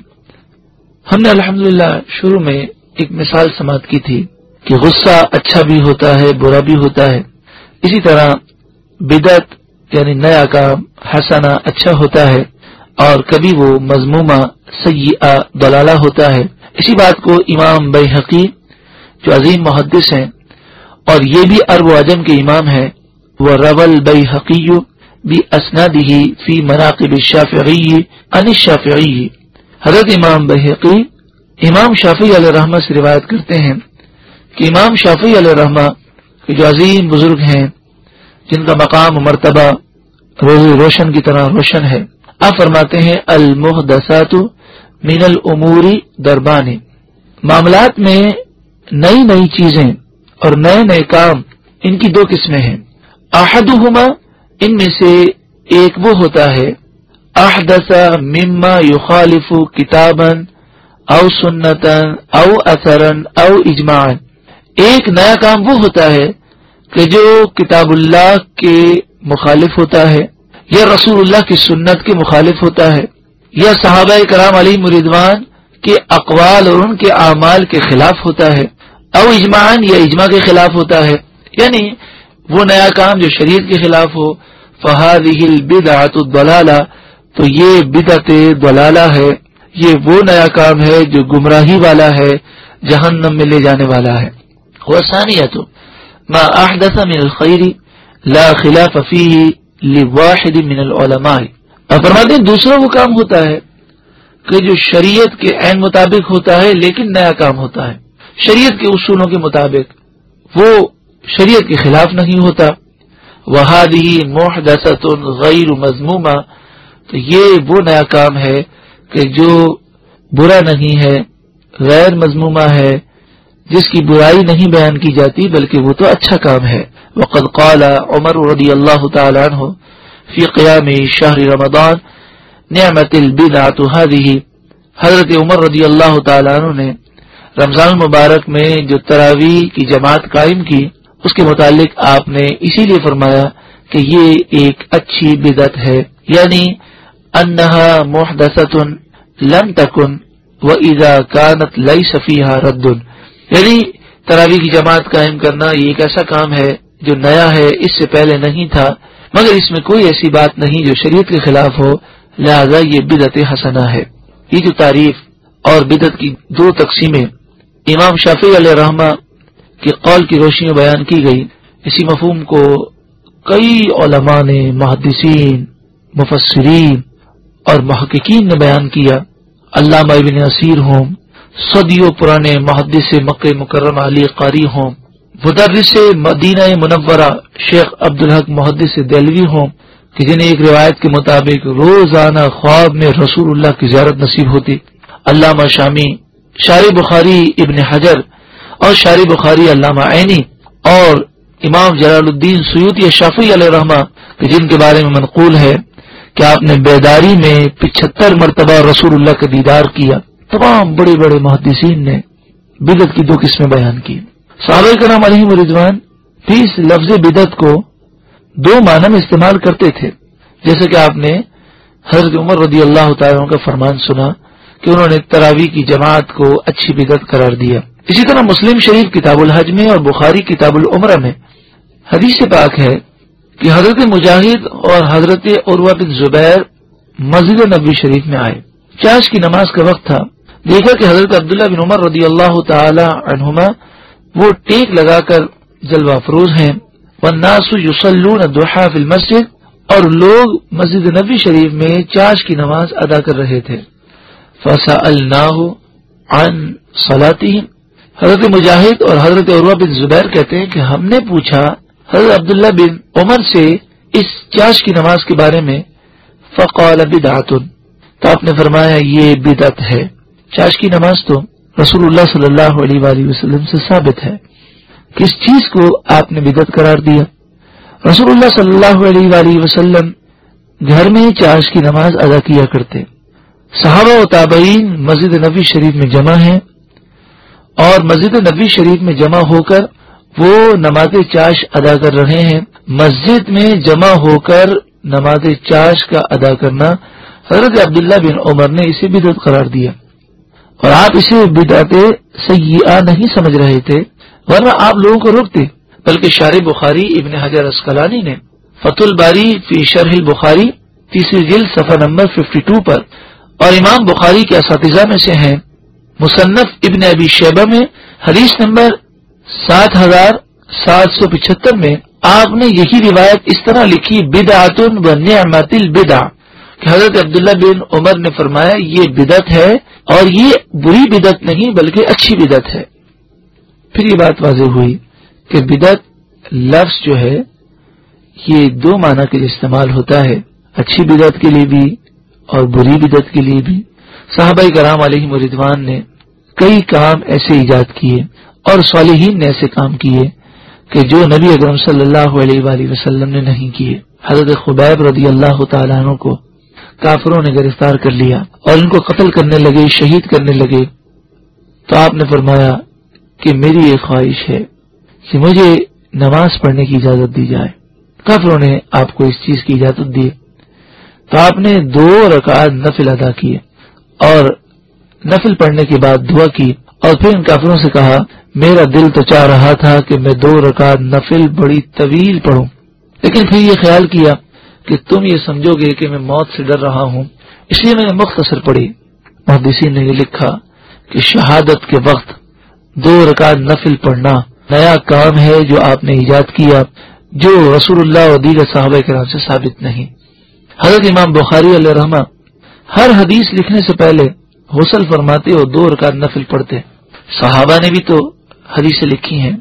ہم نے الحمدللہ شروع میں ایک مثال سماعت کی تھی کہ غصہ اچھا بھی ہوتا ہے برا بھی ہوتا ہے، اسی طرح بدعت یعنی نیا کام حسنہ اچھا ہوتا ہے، اور کبھی وہ مذمومہ سیئہ ضلالہ ہوتا ہے. اسی بات کو امام بیہقی جو عظیم محدث ہیں اور یہ بھی عرب و عجم کے امام ہیں، وہ رول بیہقی باسنادہ فی مناقب الشافعی عن الشافعی، حضرت امام بیہقی امام شافعی علیہ رحمہ سے روایت کرتے ہیں کہ امام شافعی علیہ رحمہ کے جو عظیم بزرگ ہیں جن کا مقام و مرتبہ روز روشن کی طرح روشن ہے، آپ فرماتے ہیں المحدثات من الامور دربان، معاملات میں نئی نئی چیزیں اور نئے نئے کام ان کی دو قسمیں ہیں. احدہما، ان میں سے ایک وہ ہوتا ہے احدث مما یخالف کتابا او سنتا او اثرا او اجماعا، ایک نیا کام وہ ہوتا ہے کہ جو کتاب اللہ کے مخالف ہوتا ہے یا رسول اللہ کی سنت کے مخالف ہوتا ہے یا صحابہ کرام علیہم رضوان کے اقوال اور ان کے اعمال کے خلاف ہوتا ہے، او اجماعاً یا اجماع کے خلاف ہوتا ہے، یعنی وہ نیا کام جو شریعت کے خلاف ہو. فہذہ البدعۃ الضلالہ، تو یہ بدعت ضلالہ ہے، یہ وہ نیا کام ہے جو گمراہی والا ہے، جہنم میں لے جانے والا ہے. وثانیۃ ما احدث من الخیر لا خلاف فیہ لواحد من العلماء، اور فرماتے ہیں دوسرا وہ کام ہوتا ہے کہ جو شریعت کے عین مطابق ہوتا ہے لیکن نیا کام ہوتا ہے، شریعت کے اصولوں کے مطابق، وہ شریعت کے خلاف نہیں ہوتا. وہذہ محدثۃ غیر مذمومہ، تو یہ وہ نیا کام ہے کہ جو برا نہیں ہے، غیر مذمومہ ہے، جس کی برائی نہیں بیان کی جاتی بلکہ وہ تو اچھا کام ہے. وقد قال عمر رضی اللہ تعالی عنہ فی قیام شہر رمضان نعمت البدعۃ ہذہ، حضرت عمر رضی اللہ تعالی عنہ نے رمضان المبارک میں جو تراویح کی جماعت قائم کی اس کے متعلق آپ نے اسی لیے فرمایا کہ یہ ایک اچھی بدعت ہے، یعنی انہا محدثۃ لم تکن واذا كانت ليس فيها رد، یعنی تراویح کی جماعت قائم کرنا یہ ایک ایسا کام ہے جو نیا ہے، اس سے پہلے نہیں تھا، مگر اس میں کوئی ایسی بات نہیں جو شریعت کے خلاف ہو، لہذا یہ بدعت حسنہ ہے. یہ جو تعریف اور بدعت کی دو تقسیمیں امام شافعی علیہ رحمہ کے قول کی روشنی میں بیان کی گئی، اسی مفہوم کو کئی علماء نے، محدثین، مفسرین اور محققین نے بیان کیا. علامہ ابن اثیر ہوں، صدیوں پرانے محدث مکہ مکرمہ علی قاری ہوں، مدرس مدینہ منورہ شیخ عبدالحق محدث دہلوی ہوں کہ جنہیں ایک روایت کے مطابق روزانہ خواب میں رسول اللہ کی زیارت نصیب ہوتی. علامہ شامی، شارح بخاری ابن حجر اور شارح بخاری علامہ عینی، اور امام جلال الدین سیوطی شافعی علیہ رحمہ کہ جن کے بارے میں منقول ہے کہ آپ نے بیداری میں 75 مرتبہ رسول اللہ کا دیدار کیا. تمام بڑے بڑے محدثین نے بدعت کی دو قسمیں بیان کی. صحابہ کرام علیہم رضوان بھی اس لفظ بدعت کو دو معنی میں استعمال کرتے تھے، جیسے کہ آپ نے حضرت عمر رضی اللہ تعالیٰ عنہ کا فرمان سنا کہ انہوں نے تراویح کی جماعت کو اچھی بدعت قرار دیا۔ اسی طرح مسلم شریف کتاب الحج میں اور بخاری کتاب العمرہ میں حدیث پاک ہے کہ حضرت مجاہد اور حضرت عروہ بن زبیر مسجد نبوی شریف میں آئے۔ چاش کی نماز کا وقت تھا، دیکھا کہ حضرت عبداللہ بن عمر رضی اللہ تعالی عنہما وہ ٹیک لگا کر جلوہ افروز ہیں، والناس یصلون الضحى فی المسجد، اور لوگ مسجد نبوی شریف میں چاش کی نماز ادا کر رہے تھے۔ فسألناہ عن صلاتہم، حضرت مجاہد اور حضرت عروہ بن زبیر کہتے ہیں کہ ہم نے پوچھا حضرت عبداللہ بن عمر سے اس چاش کی نماز کے بارے میں، فقال بدعۃ، تو آپ نے فرمایا یہ بدعت ہے۔ چاش کی نماز تو رسول اللہ صلی اللہ علیہ وآلہ وسلم سے ثابت ہے، کس چیز کو آپ نے بدعت قرار دیا؟ رسول اللہ صلی اللہ علیہ وآلہ وسلم گھر میں چاش کی نماز ادا کیا کرتے، صحابہ و تابعین مسجد نبوی شریف میں جمع ہیں اور مسجد نبوی شریف میں جمع ہو کر وہ نماز چاش ادا کر رہے ہیں۔ مسجد میں جمع ہو کر نماز چاش کا ادا کرنا حضرت عبداللہ بن عمر نے اسے بدعت قرار دیا، اور آپ اسے بدعت سیئہ نہیں سمجھ رہے تھے، ورنہ آپ لوگوں کو روکتے، بلکہ شارح بخاری ابن حجر عسقلانی نے فتح الباری فی شرح البخاری تیسری جلد صفحہ نمبر 52 پر، اور امام بخاری کے اساتذہ میں سے ہیں مصنف ابن ابی شیبہ میں حدیث نمبر 7775 میں آپ نے یہی روایت اس طرح لکھی، بدعۃ و نعمت البدع، کہ حضرت عبداللہ بن عمر نے فرمایا یہ بدعت ہے، اور یہ بری بدعت نہیں بلکہ اچھی بدعت ہے۔ پھر یہ بات واضح ہوئی کہ بدعت لفظ جو ہے یہ دو معنی کے استعمال ہوتا ہے، اچھی بدعت کے لیے بھی اور بری بدعت کے لیے بھی۔ صحابہ کرام علیہم رضوان نے کئی کام ایسے ایجاد کیے اور صالحین نے ایسے کام کیے کہ جو نبی اکرم صلی اللہ علیہ وآلہ وسلم نے نہیں کیے۔ حضرت خبیب رضی اللہ تعالیٰ عنہ کو کافروں نے گرفتار کر لیا اور ان کو قتل کرنے لگے، شہید کرنے لگے، تو آپ نے فرمایا کہ میری یہ خواہش ہے کہ مجھے نماز پڑھنے کی اجازت دی جائے۔ کافروں نے آپ کو اس چیز کی اجازت دی تو آپ نے 2 رکعات نفل ادا کیے اور نفل پڑھنے کے بعد دعا کی، اور پھر ان کافروں سے کہا میرا دل تو چاہ رہا تھا کہ میں 2 رکعات نفل بڑی طویل پڑھوں، لیکن پھر یہ خیال کیا کہ تم یہ سمجھو گے کہ میں موت سے ڈر رہا ہوں، اس لیے میں نے مختصر پڑھی۔ محدثین نے یہ لکھا کہ شہادت کے وقت 2 رکعت نفل پڑھنا نیا کام ہے جو آپ نے ایجاد کیا، جو رسول اللہ اور دیگر صحابہ کرام سے ثابت نہیں۔ حضرت امام بخاری علیہ رحمہ ہر حدیث لکھنے سے پہلے غسل فرماتے اور 2 رکعت نفل پڑھتے۔ صحابہ نے بھی تو حدیثیں لکھی ہیں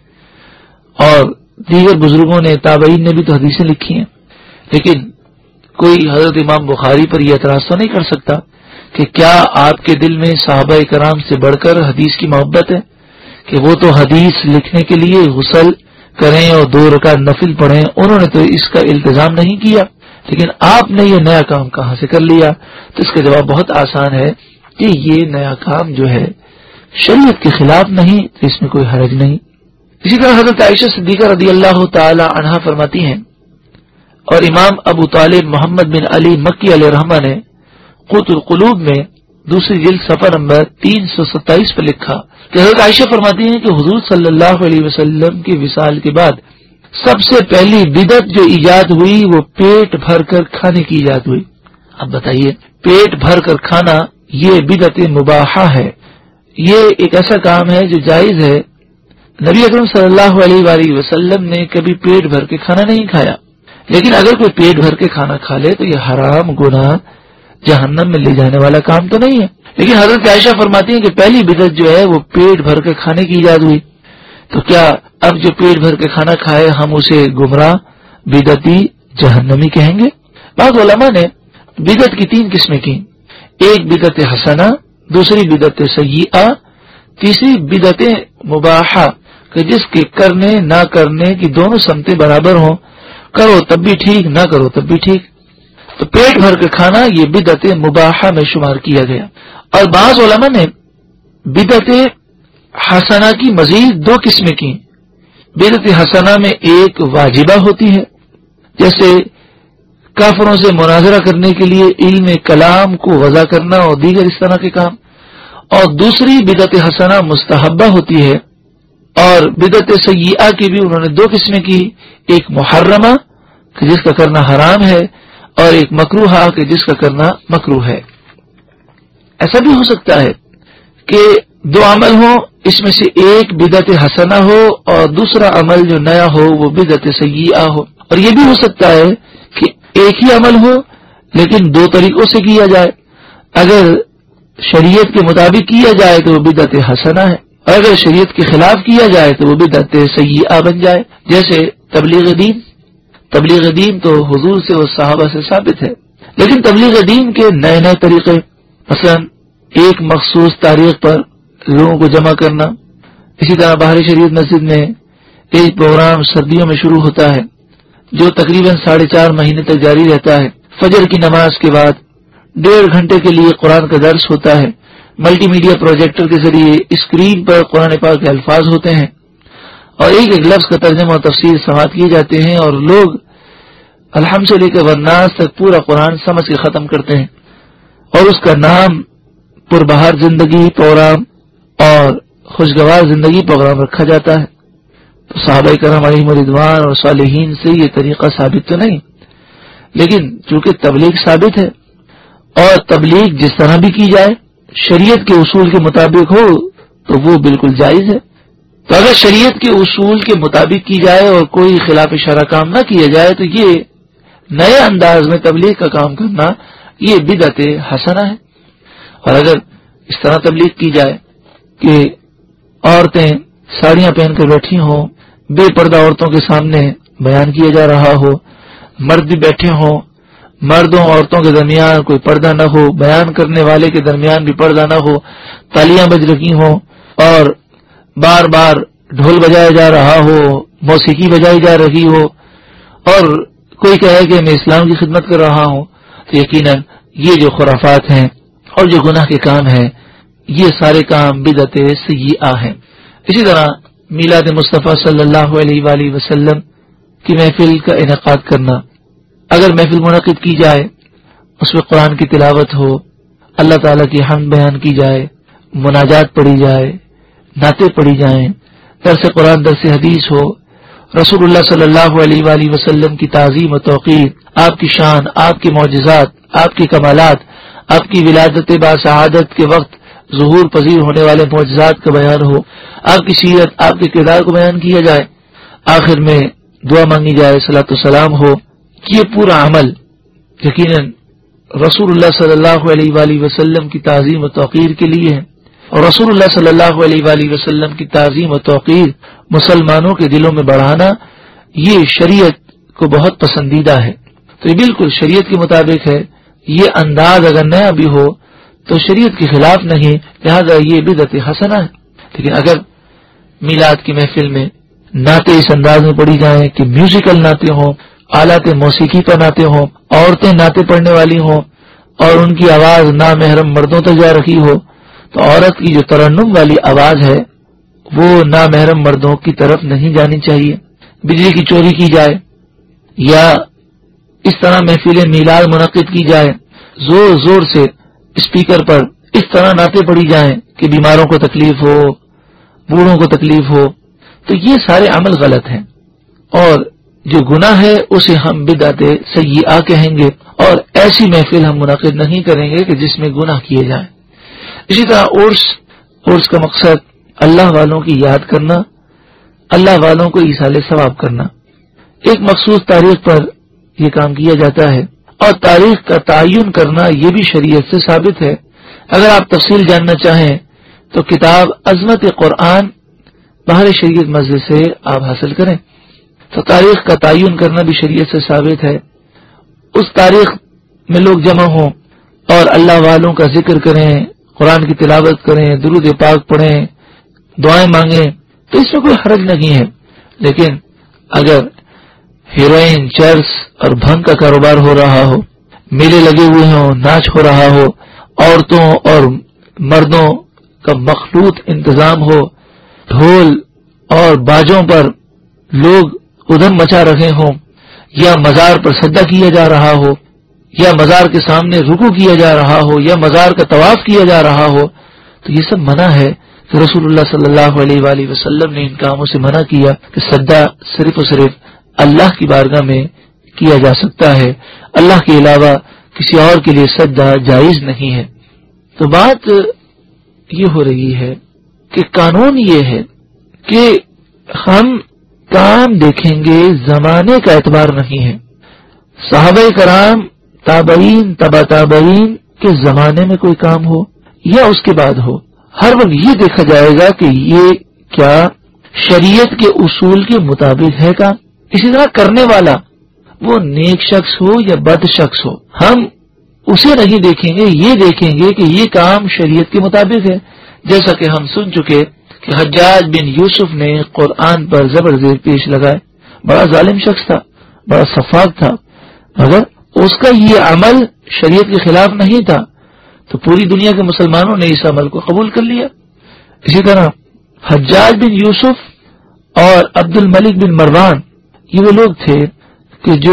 اور دیگر بزرگوں نے، تابعین نے بھی تو حدیثیں لکھی ہیں، لیکن کوئی حضرت امام بخاری پر یہ اعتراض تو نہیں کر سکتا کہ کیا آپ کے دل میں صحابہ کرام سے بڑھ کر حدیث کی محبت ہے کہ وہ تو حدیث لکھنے کے لیے غسل کریں اور 2 رکعت نفل پڑھیں، انہوں نے تو اس کا التزام نہیں کیا، لیکن آپ نے یہ نیا کام کہاں سے کر لیا؟ تو اس کا جواب بہت آسان ہے کہ یہ نیا کام جو ہے شریعت کے خلاف نہیں، تو اس میں کوئی حرج نہیں۔ اسی طرح حضرت عائشہ صدیقہ رضی اللہ تعالی عنہا فرماتی ہیں، اور امام ابو طالب محمد بن علی مکی علیہ رحمہ نے قوت القلوب میں 2 جلد صفحہ نمبر 327 پر لکھا کہ حضرت عائشہ فرماتی ہیں کہ حضور صلی اللہ علیہ وسلم کے وصال کے بعد سب سے پہلی بدعت جو ایجاد ہوئی وہ پیٹ بھر کر کھانے کی ایجاد ہوئی۔ اب بتائیے، پیٹ بھر کر کھانا یہ بدعت مباحہ ہے، یہ ایک ایسا کام ہے جو جائز ہے۔ نبی اکرم صلی اللہ علیہ وآلہ وسلم نے کبھی پیٹ بھر کے کھانا نہیں کھایا، لیکن اگر کوئی پیٹ بھر کے کھانا کھا لے تو یہ حرام گناہ جہنم میں لے جانے والا کام تو نہیں ہے۔ لیکن حضرت عائشہ فرماتی ہیں کہ پہلی بدعت جو ہے وہ پیٹ بھر کے کھانے کی ایجاد ہوئی، تو کیا اب جو پیٹ بھر کے کھانا کھائے ہم اسے گمراہ، بدعتی، جہنمی کہیں گے؟ بعض علماء نے بدعت کی 3 قسمیں کی، ایک بدعت حسنہ، دوسری بدعت سیئہ، تیسری بدعت مباحہ کہ جس کے کرنے نہ کرنے کی دونوں سمتیں برابر ہوں، کرو تب بھی ٹھیک، نہ کرو تب بھی ٹھیک۔ تو پیٹ بھر کے کھانا یہ بدعت مباحہ میں شمار کیا گیا۔ اور بعض علماء نے بدعت حسنہ کی مزید 2 قسمیں کی۔ بدعت حسنہ میں ایک واجبہ ہوتی ہے، جیسے کافروں سے مناظرہ کرنے کے لیے علم کلام کو وضع کرنا اور دیگر اس طرح کے کام. اور دوسری بدعت حسنہ مستحبہ ہوتی ہے، اور بدعت سیئہ کی بھی انہوں نے دو قسمیں کی، ایک محرمہ کہ جس کا کرنا حرام ہے، اور ایک مکروہہ کہ جس کا کرنا مکروہ ہے. ایسا بھی ہو سکتا ہے کہ دو عمل ہوں، اس میں سے ایک بدعت حسنہ ہو اور دوسرا عمل جو نیا ہو وہ بدعت سیئہ ہو. اور یہ بھی ہو سکتا ہے کہ ایک ہی عمل ہو لیکن دو طریقوں سے کیا جائے. اگر شریعت کے مطابق کیا جائے تو وہ بدعت حسنہ ہے، اور اگر شریعت کے خلاف کیا جائے تو وہ بدعت سیئہ بن جائے. جیسے تبلیغ دین تو حضور سے اور صحابہ سے ثابت ہے، لیکن تبلیغ دین کے نئے نئے طریقے، مثلا ایک مخصوص تاریخ پر لوگوں کو جمع کرنا. اسی طرح باہر شریعت مسجد میں ایک پروگرام سردیوں میں شروع ہوتا ہے جو تقریباً 4.5 مہینے تک جاری رہتا ہے. فجر کی نماز کے بعد 1.5 گھنٹے کے لیے قرآن کا درس ہوتا ہے. ملٹی میڈیا پروجیکٹر کے ذریعے اسکرین پر قرآن پاک کے الفاظ ہوتے ہیں اور ایک ایک لفظ کا ترجمہ اور تفسیر سماعت کیے جاتے ہیں، اور لوگ الحمد سے لے کر والناس تک پورا قرآن سمجھ کے ختم کرتے ہیں. اور اس کا نام پربہار زندگی پروگرام اور خوشگوار زندگی پروگرام رکھا جاتا ہے. تو صحابہ کرام علیہم رضوان اور صالحین سے یہ طریقہ ثابت تو نہیں، لیکن چونکہ تبلیغ ثابت ہے اور تبلیغ جس طرح بھی کی جائے شریعت کے اصول کے مطابق ہو تو وہ بالکل جائز ہے. تو اگر شریعت کے اصول کے مطابق کی جائے اور کوئی خلاف شرع کام نہ کیا جائے تو یہ نئے انداز میں تبلیغ کا کام کرنا یہ بدعت حسنہ ہے. اور اگر اس طرح تبلیغ کی جائے کہ عورتیں ساڑیاں پہن کر بیٹھی ہوں، بے پردہ عورتوں کے سامنے بیان کیا جا رہا ہو، مرد بھی بیٹھے ہوں، مردوں عورتوں کے درمیان کوئی پردہ نہ ہو، بیان کرنے والے کے درمیان بھی پردہ نہ ہو، تالیاں بج رہی ہوں اور بار بار ڈھول بجایا جا رہا ہو، موسیقی بجائی جا رہی ہو، اور کوئی کہے کہ میں اسلام کی خدمت کر رہا ہوں، تو یقیناً یہ جو خرافات ہیں اور جو گناہ کے کام ہیں یہ سارے کام بدعت سیئہ ہیں. اسی طرح میلاد مصطفیٰ صلی اللہ علیہ وآلہ وسلم کی محفل کا انعقاد کرنا، اگر محفل منعقد کی جائے اس میں قرآن کی تلاوت ہو، اللہ تعالیٰ کی حمد بیان کی جائے، مناجات پڑھی جائے، نعتیں پڑھی جائیں، درس قرآن درس حدیث ہو، رسول اللہ صلی اللہ علیہ وآلہ وسلم کی تعظیم و توقیر، آپ کی شان، آپ کے معجزات، آپ کے کمالات، آپ کی ولادت باسعادت کے وقت ظہور پذیر ہونے والے معجزات کا بیان ہو، آپ کی سیرت، آپ کے کردار کو بیان کیا جائے، آخر میں دعا مانگی جائے، صلاۃ والسلام ہو. یہ پورا عمل یقیناً رسول اللہ صلی اللہ علیہ وآلہ وسلم کی تعظیم و توقیر کے لیے ہے، اور رسول اللہ صلی اللہ علیہ وآلہ وسلم کی تعظیم و توقیر مسلمانوں کے دلوں میں بڑھانا یہ شریعت کو بہت پسندیدہ ہے. تو یہ بالکل شریعت کے مطابق ہے. یہ انداز اگر نیا بھی ہو تو شریعت کے خلاف نہیں، لہذا یہ بدعت حسنہ ہے. لیکن اگر میلاد کی محفل میں نعتیں اس انداز میں پڑھی جائیں کہ میوزیکل نعتیں ہوں، آلات موسیقی پر نعتیں ہوں، عورتیں نعتیں پڑھنے والی ہوں اور ان کی آواز نامحرم مردوں تک جا رہی ہو، تو عورت کی جو ترنم والی آواز ہے وہ نامحرم مردوں کی طرف نہیں جانی چاہیے. بجلی کی چوری کی جائے یا اس طرح محفل میلاد منعقد کی جائے، زور زور سے اسپیکر پر اس طرح نعتیں پڑھی جائیں کہ بیماروں کو تکلیف ہو، بوڑھوں کو تکلیف ہو، تو یہ سارے عمل غلط ہیں، اور جو گناہ ہے اسے ہم بدعت سیئہ کہیں گے، اور ایسی محفل ہم منعقد نہیں کریں گے کہ جس میں گناہ کیے جائیں. اسی طرح عرس کا مقصد اللہ والوں کی یاد کرنا، اللہ والوں کو ایصال ثواب کرنا. ایک مخصوص تاریخ پر یہ کام کیا جاتا ہے، اور تاریخ کا تعین کرنا یہ بھی شریعت سے ثابت ہے. اگر آپ تفصیل جاننا چاہیں تو کتاب عظمت قرآن باہر شریعت مسجد سے آپ حاصل کریں. تو تاریخ کا تعین کرنا بھی شریعت سے ثابت ہے. اس تاریخ میں لوگ جمع ہوں اور اللہ والوں کا ذکر کریں، قرآن کی تلاوت کریں، درود پاک پڑھیں، دعائیں مانگیں، تو اس میں کوئی حرج نہیں ہے. لیکن اگر ہیروئن، چرس اور بھنگ کا کاروبار ہو رہا ہو، میلے لگے ہوئے ہوں، ناچ ہو رہا ہو، عورتوں اور مردوں کا مخلوط انتظام ہو، ڈھول اور باجوں پر لوگ ادھم مچا رہے ہوں، یا مزار پر سجدہ کیا جا رہا ہو، یا مزار کے سامنے رکوع کیا جا رہا ہو، یا مزار کا طواف کیا جا رہا ہو، تو یہ سب منع ہے کہ رسول اللہ صلی اللہ علیہ وآلہ وسلم نے ان کاموں سے منع کیا کہ سجدہ صرف اور صرف اللہ کی بارگاہ میں کیا جا سکتا ہے، اللہ کے علاوہ کسی اور کے لیے سجدہ جائز نہیں ہے۔ تو بات یہ ہو رہی ہے کہ قانون یہ ہے کہ ہم کام دیکھیں گے، زمانے کا اعتبار نہیں ہے۔ صحابہ کرام، تابعین، تبع تابعین کے زمانے میں کوئی کام ہو یا اس کے بعد ہو، ہر وقت یہ دیکھا جائے گا کہ یہ کیا شریعت کے اصول کے مطابق ہے کام۔ اسی طرح کرنے والا وہ نیک شخص ہو یا بد شخص ہو، ہم اسے نہیں دیکھیں گے، یہ دیکھیں گے کہ یہ کام شریعت کے مطابق ہے۔ جیسا کہ ہم سن چکے کہ حجاج بن یوسف نے قرآن پر زبر زیر پیش لگائے، بڑا ظالم شخص تھا، بڑا سفاک تھا، مگر اس کا یہ عمل شریعت کے خلاف نہیں تھا، تو پوری دنیا کے مسلمانوں نے اس عمل کو قبول کر لیا۔ اسی طرح حجاج بن یوسف اور عبد الملک بن مروان یہ وہ لوگ تھے کہ جو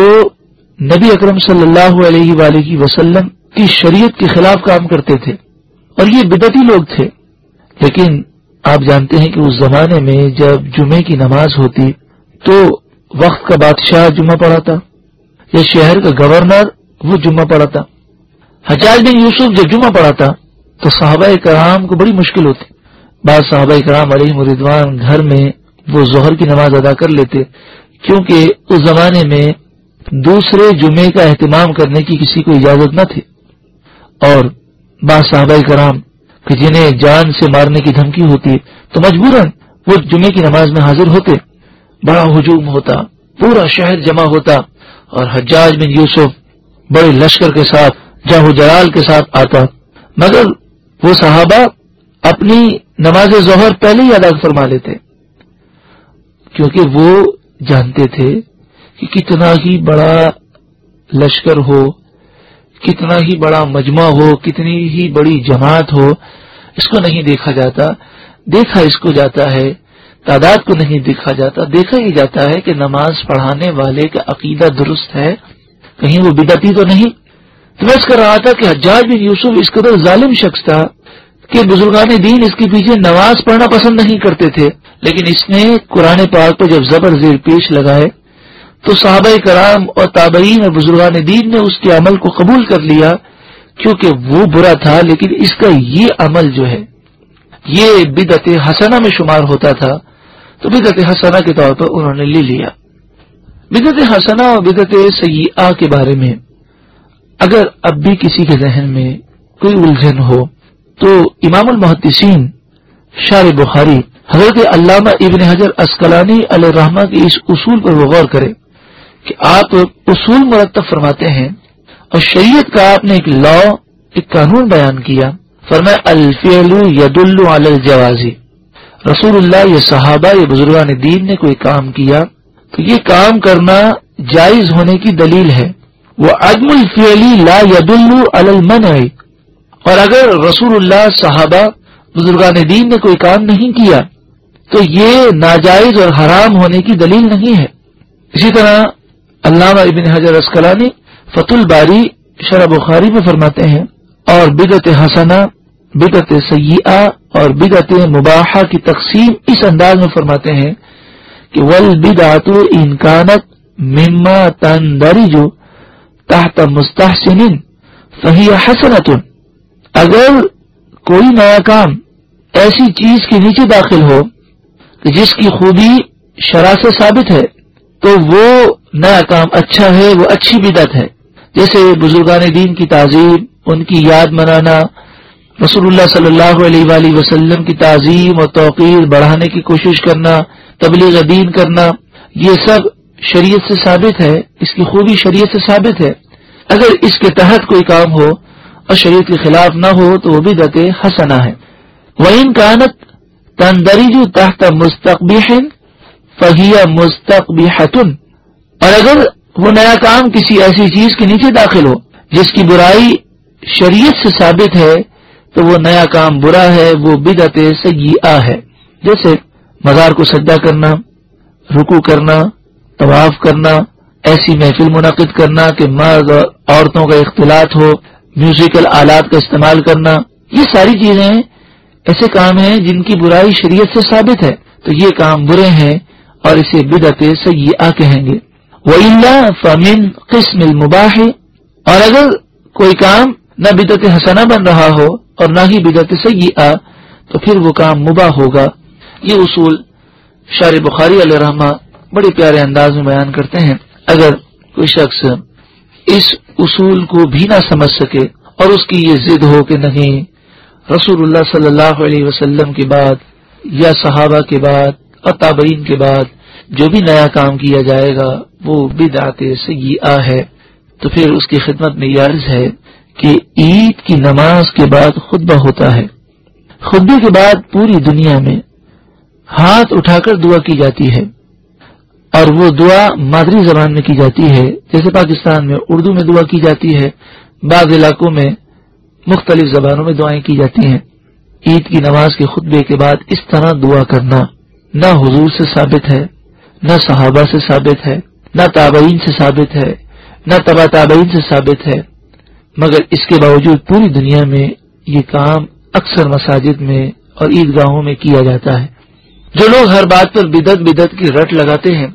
نبی اکرم صلی اللہ علیہ وآلہ وسلم کی شریعت کے خلاف کام کرتے تھے، اور یہ بدعتی لوگ تھے۔ لیکن آپ جانتے ہیں کہ اس زمانے میں جب جمعے کی نماز ہوتی تو وقت کا بادشاہ جمعہ پڑھاتا یا شہر کا گورنر وہ جمعہ پڑھاتا۔ حجاج بن یوسف جب جمعہ پڑھاتا تو صحابہ کرام کو بڑی مشکل ہوتی۔ بعض صحابہ کرام علیہم رضوان گھر میں وہ ظہر کی نماز ادا کر لیتے، کیونکہ اس زمانے میں دوسرے جمعے کا اہتمام کرنے کی کسی کو اجازت نہ تھی، اور بعض صحابہ کرام کہ جنہیں جان سے مارنے کی دھمکی ہوتی تو مجبوراً وہ جمعے کی نماز میں حاضر ہوتے۔ بڑا ہجوم ہوتا، پورا شہر جمع ہوتا، اور حجاج بن یوسف بڑے لشکر کے ساتھ، جاہ و جلال کے ساتھ آتا، مگر وہ صحابہ اپنی نماز ظہر پہلے ہی ادا فرما لیتے، کیونکہ وہ جانتے تھے کہ کتنا ہی بڑا لشکر ہو، کتنا ہی بڑا مجمع ہو، کتنی ہی بڑی جماعت ہو، اس کو نہیں دیکھا جاتا، دیکھا اس کو جاتا ہے، تعداد کو نہیں دیکھا جاتا، دیکھا ہی جاتا ہے کہ نماز پڑھانے والے کا عقیدہ درست ہے، کہیں وہ بدعتی تو نہیں۔ تو میں اس کر رہا تھا کہ حجاج بن یوسف اس قدر ظالم شخص تھا کہ بزرگان دین اس کے پیچھے نماز پڑھنا پسند نہیں کرتے تھے، لیکن اس نے قرآن پاک پر جب زبر زیر پیش لگائے تو صحابہ کرام اور تابعین اور بزرگان دین نے اس کے عمل کو قبول کر لیا، کیونکہ وہ برا تھا لیکن اس کا یہ عمل جو ہے یہ بدعت حسنہ میں شمار ہوتا تھا، تو بدعت حسنہ کے طور پر انہوں نے لے لیا۔ بدعت حسنہ اور بدعت سیئہ کے بارے میں اگر اب بھی کسی کے ذہن میں کوئی الجھن ہو تو امام المحدثین شارح بخاری حضرت علامہ ابن حجر عسقلانی علیہ الرحمہ کے اس اصول پر وہ غور کرے کہ آپ اصول مرتب فرماتے ہیں اور شریعت کا آپ نے ایک لا، ایک قانون بیان کیا، فرمایا الفعل یدل علی الجواز۔ رسول اللہ یا صحابہ یا بزرگان دین نے کوئی کام کیا تو یہ کام کرنا جائز ہونے کی دلیل ہے، وہ عدم الفعل لا یدل علی المنع، اور اگر رسول اللہ، صحابہ، بزرگان دین نے کوئی کام نہیں کیا تو یہ ناجائز اور حرام ہونے کی دلیل نہیں ہے۔ اسی طرح علامہ ابن حجر عسقلانی فتح الباری شرح بخاری میں فرماتے ہیں، اور بدعت حسنہ، بدعت سیئہ اور بدعت مباحہ کی تقسیم اس انداز میں فرماتے ہیں کہ والبدعۃ ان کانت مما تندرج تحت مستحسن فہی حسنۃ، اگر کوئی نیا کام ایسی چیز کے نیچے داخل ہو کہ جس کی خوبی شرع سے ثابت ہے تو وہ نیا کام اچھا ہے، وہ اچھی بدعت ہے۔ جیسے بزرگان دین کی تعظیم، ان کی یاد منانا، رسول اللہ صلی اللہ علیہ وآلہ وسلم کی تعظیم اور توقیر بڑھانے کی کوشش کرنا، تبلیغ دین کرنا، یہ سب شریعت سے ثابت ہے، اس کی خوبی شریعت سے ثابت ہے۔ اگر اس کے تحت کوئی کام ہو اور شریعت کے خلاف نہ ہو تو وہ بدعت حسنہ ہے۔ وَإِن كَانَتْ تَنْدَرِجُ تَحْتَ مُسْتَقْبِحٍ فَهِيَ مُسْتَقْبِحَةٌ، اور اگر وہ نیا کام کسی ایسی چیز کے نیچے داخل ہو جس کی برائی شریعت سے ثابت ہے تو وہ نیا کام برا ہے، وہ بدعت سیئہ ہے۔ جیسے مزار کو سجدہ کرنا، رکوع کرنا، طواف کرنا، ایسی محفل منعقد کرنا کہ مرد اور عورتوں کا اختلاط ہو، میوزیکل آلات کا استعمال کرنا، یہ ساری چیزیں ایسے کام ہیں جن کی برائی شریعت سے ثابت ہے، تو یہ کام برے ہیں اور اسے بدعت سیئہ کہیں گے۔ وَإِلَّا فَمِنْ قِسْمِ الْمُبَاحِ، اور اگر کوئی کام نہ بدعت حسنہ بن رہا ہو اور نہ ہی بدعت سیئہ تو پھر وہ کام مباح ہوگا۔ یہ اصول شارح بخاری علیہ رحمہ بڑے پیارے انداز میں بیان کرتے ہیں۔ اگر کوئی شخص اس اصول کو بھی نہ سمجھ سکے اور اس کی یہ ضد ہو کہ نہیں، رسول اللہ صلی اللہ علیہ وسلم کے بعد یا صحابہ کے بعد اور تابعین کے بعد جو بھی نیا کام کیا جائے گا وہ بدعت سیئہ ہے، تو پھر اس کی خدمت میں یہ عرض ہے کہ عید کی نماز کے بعد خطبہ ہوتا ہے، خطبے کے بعد پوری دنیا میں ہاتھ اٹھا کر دعا کی جاتی ہے، اور وہ دعا مادری زبان میں کی جاتی ہے، جیسے پاکستان میں اردو میں دعا کی جاتی ہے، بعض علاقوں میں مختلف زبانوں میں دعائیں کی جاتی ہیں۔ عید کی نماز کے خطبے کے بعد اس طرح دعا کرنا نہ حضور سے ثابت ہے، نہ صحابہ سے ثابت ہے، نہ تابعین سے ثابت ہے، نہ تبع تابعین سے ثابت ہے، مگر اس کے باوجود پوری دنیا میں یہ کام اکثر مساجد میں اور عیدگاہوں میں کیا جاتا ہے۔ جو لوگ ہر بات پر بدعت کی رٹ لگاتے ہیں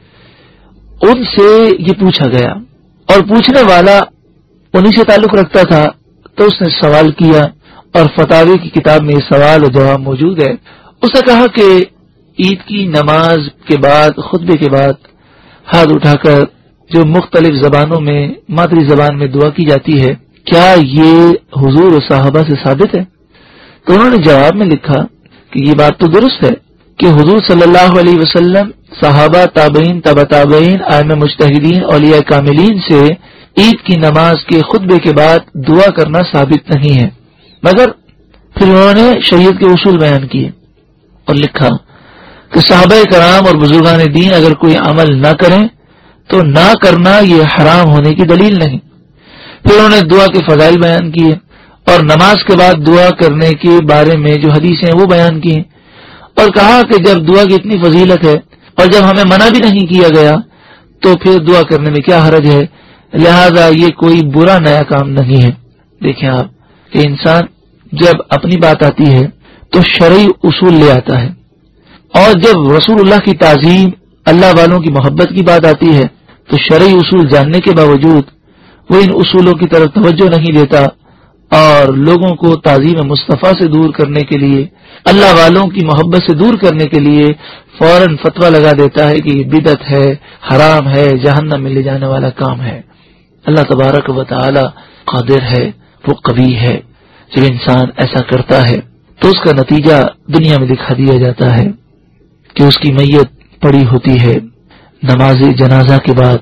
ان سے یہ پوچھا گیا، اور پوچھنے والا انہی سے تعلق رکھتا تھا، تو اس نے سوال کیا، اور فتاوی کی کتاب میں یہ سوال و جواب موجود ہے۔ اس نے کہا کہ عید کی نماز کے بعد خطبے کے بعد ہاتھ اٹھا کر جو مختلف زبانوں میں مادری زبان میں دعا کی جاتی ہے، کیا یہ حضور و صحابہ سے ثابت ہے؟ تو انہوں نے جواب میں لکھا کہ یہ بات تو درست ہے کہ حضور صلی اللہ علیہ وسلم، صحابہ، تابعین، تبع تابعین، ائمہ مجتہدین، اولیاء کاملین سے عید کی نماز کے خطبے کے بعد دعا کرنا ثابت نہیں ہے، مگر پھر انہوں نے شریعت کے اصول بیان کیے اور لکھا کہ صحابہ کرام اور بزرگان دین اگر کوئی عمل نہ کریں تو نہ کرنا یہ حرام ہونے کی دلیل نہیں۔ پھر انہوں نے دعا کے فضائل بیان کیے اور نماز کے بعد دعا کرنے کے بارے میں جو حدیثیں ہیں وہ بیان کی، اور کہا کہ جب دعا کی اتنی فضیلت ہے اور جب ہمیں منع بھی نہیں کیا گیا تو پھر دعا کرنے میں کیا حرج ہے، لہذا یہ کوئی برا نیا کام نہیں ہے۔ دیکھیں آپ کہ انسان جب اپنی بات آتی ہے تو شرعی اصول لے آتا ہے، اور جب رسول اللہ کی تعظیم، اللہ والوں کی محبت کی بات آتی ہے تو شرعی اصول جاننے کے باوجود وہ ان اصولوں کی طرف توجہ نہیں دیتا اور لوگوں کو تعظیم مصطفیٰ سے دور کرنے کے لیے، اللہ والوں کی محبت سے دور کرنے کے لیے فوراً فتویٰ لگا دیتا ہے کہ یہ بدعت ہے، حرام ہے، جہنم میں لے جانے والا کام ہے۔ اللہ تبارک و تعالی قادر ہے، وہ قوی ہے۔ جب انسان ایسا کرتا ہے تو اس کا نتیجہ دنیا میں دکھا دیا جاتا ہے کہ اس کی میت پڑی ہوتی ہے، نماز جنازہ کے بعد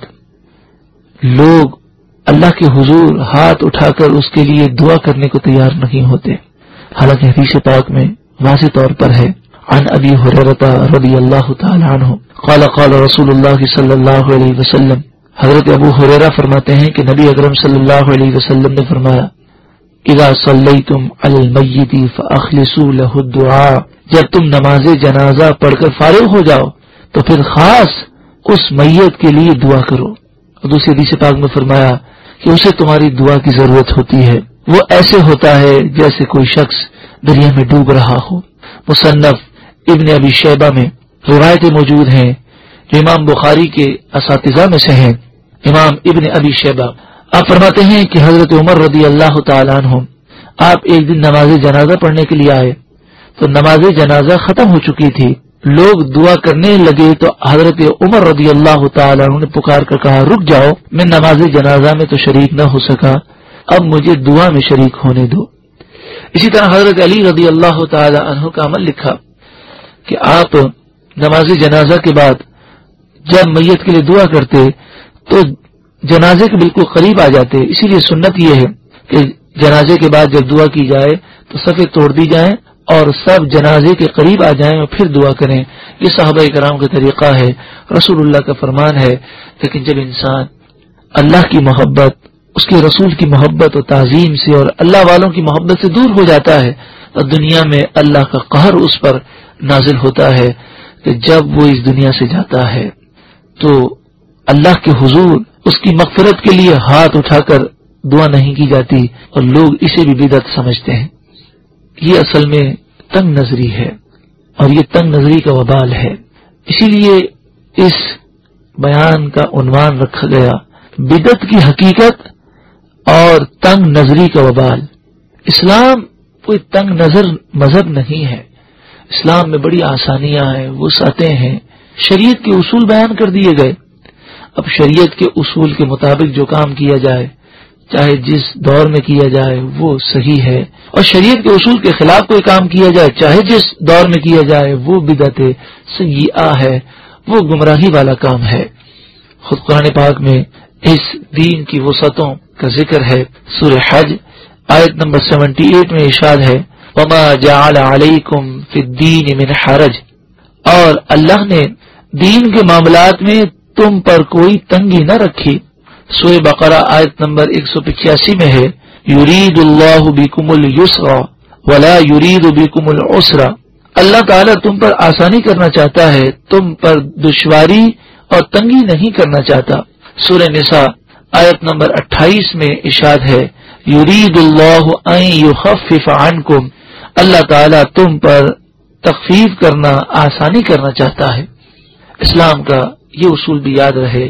لوگ اللہ کے حضور ہاتھ اٹھا کر اس کے لیے دعا کرنے کو تیار نہیں ہوتے، حالانکہ حدیث پاک میں واضح طور پر ہے، عن ابی ہریرہ رضی اللہ تعالی عنہ قال قال رسول اللہ صلی اللہ علیہ وسلم، حضرت ابو ہریرہ فرماتے ہیں کہ نبی اکرم صلی اللہ علیہ وسلم نے فرمایا، اذا صلیتم علی المیت فاخلصوا له الدعاء، جب تم نماز جنازہ پڑھ کر فارغ ہو جاؤ تو پھر خاص اس میت کے لیے دعا کرو۔ اور دوسری حدیث پاک میں فرمایا کہ اسے تمہاری دعا کی ضرورت ہوتی ہے، وہ ایسے ہوتا ہے جیسے کوئی شخص دریا میں ڈوب رہا ہو۔ مصنف ابن ابی شیبہ میں روایتیں موجود ہیں جو امام بخاری کے اساتذہ میں سے ہیں، امام ابن ابی شیبہ۔ آپ فرماتے ہیں کہ حضرت عمر رضی اللہ تعالیٰ عنہ آپ ایک دن نماز جنازہ پڑھنے کے لیے آئے تو نماز جنازہ ختم ہو چکی تھی، لوگ دعا کرنے لگے تو حضرت عمر رضی اللہ تعالیٰ عنہ نے پکار کر کہا، رک جاؤ، میں نماز جنازہ میں تو شریک نہ ہو سکا، اب مجھے دعا میں شریک ہونے دو۔ اسی طرح حضرت علی رضی اللہ تعالیٰ عنہ کا عمل لکھا کہ آپ نماز جنازہ کے بعد جب میت کے لیے دعا کرتے تو جنازے کے بالکل قریب آ جاتے، اسی لیے سنت یہ ہے کہ جنازے کے بعد جب دعا کی جائے تو صفیں توڑ دی جائیں اور سب جنازے کے قریب آ جائیں اور پھر دعا کریں۔ یہ صحابہ کرام کا طریقہ ہے، رسول اللہ کا فرمان ہے۔ لیکن جب انسان اللہ کی محبت، اس کے رسول کی محبت و تعظیم سے اور اللہ والوں کی محبت سے دور ہو جاتا ہے تو دنیا میں اللہ کا قہر اس پر نازل ہوتا ہے کہ جب وہ اس دنیا سے جاتا ہے تو اللہ کے حضور اس کی مغفرت کے لیے ہاتھ اٹھا کر دعا نہیں کی جاتی اور لوگ اسے بھی بدعت سمجھتے ہیں. یہ اصل میں تنگ نظری ہے اور یہ تنگ نظری کا وبال ہے. اسی لیے اس بیان کا عنوان رکھا گیا بدعت کی حقیقت اور تنگ نظری کا وبال. اسلام کوئی تنگ نظر مذہب نہیں ہے. اسلام میں بڑی آسانیاں ہیں، وسعتیں ہیں. شریعت کے اصول بیان کر دیے گئے. اب شریعت کے اصول کے مطابق جو کام کیا جائے، چاہے جس دور میں کیا جائے، وہ صحیح ہے، اور شریعت کے اصول کے خلاف کوئی کام کیا جائے، چاہے جس دور میں کیا جائے، وہ بدعت سیئہ ہے، وہ گمراہی والا کام ہے. خود قرآن پاک میں اس دین کی وسعتوں کا ذکر ہے. سورہ حج آیت نمبر 78 میں ارشاد ہے وَمَا جَعَلَ عَلَيْكُمْ فِي الدِّينِ مِنْ حَرَجٍ، اور اللہ نے دین کے معاملات میں تم پر کوئی تنگی نہ رکھی. سورہ بقرہ آیت نمبر 185 میں ہے یرید اللہ بکم اليسر ولا یرید بکم العسر، اللہ تعالیٰ تم پر آسانی کرنا چاہتا ہے، تم پر دشواری اور تنگی نہیں کرنا چاہتا. سورہ نساء آیت نمبر 28 میں ارشاد ہے یرید اللہ ان یخفف عنکم، اللہ تعالیٰ تم پر تخفیف کرنا، آسانی کرنا چاہتا ہے. اسلام کا یہ اصول بھی یاد رہے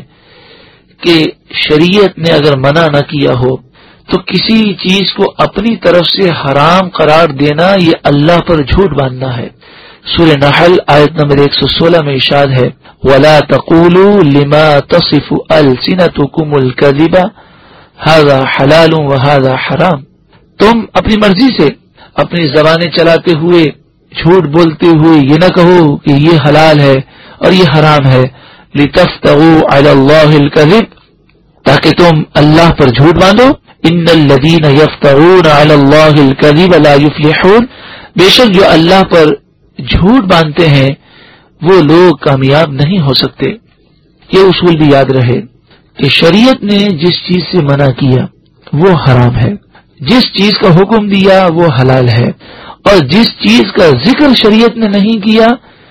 کہ شریعت نے اگر منع نہ کیا ہو تو کسی چیز کو اپنی طرف سے حرام قرار دینا یہ اللہ پر جھوٹ باندھنا ہے. سورہ نحل آیت نمبر 116 میں ارشاد ہے وَلَا تَقُولُوا لِمَا تَصِفُ أَلْسِنَتُكُمُ الْكَذِبَ هَذَا حَلَالٌ وَهَذَا حَرَامٌ، تم اپنی مرضی سے اپنی زبانیں چلاتے ہوئے، جھوٹ بولتے ہوئے یہ نہ کہو کہ یہ حلال ہے اور یہ حرام ہے. لِتَفْتَرُوا عَلَى اللَّهِ الْكَذِبَ، تاکہ تم اللہ پر جھوٹ باندھو. ان الذین یفترون علی اللہ الکذب لا یفلحون، بے شک جو اللہ پر جھوٹ باندھتے ہیں وہ لوگ کامیاب نہیں ہو سکتے. یہ اصول بھی یاد رہے کہ شریعت نے جس چیز سے منع کیا وہ حرام ہے، جس چیز کا حکم دیا وہ حلال ہے، اور جس چیز کا ذکر شریعت نے نہیں کیا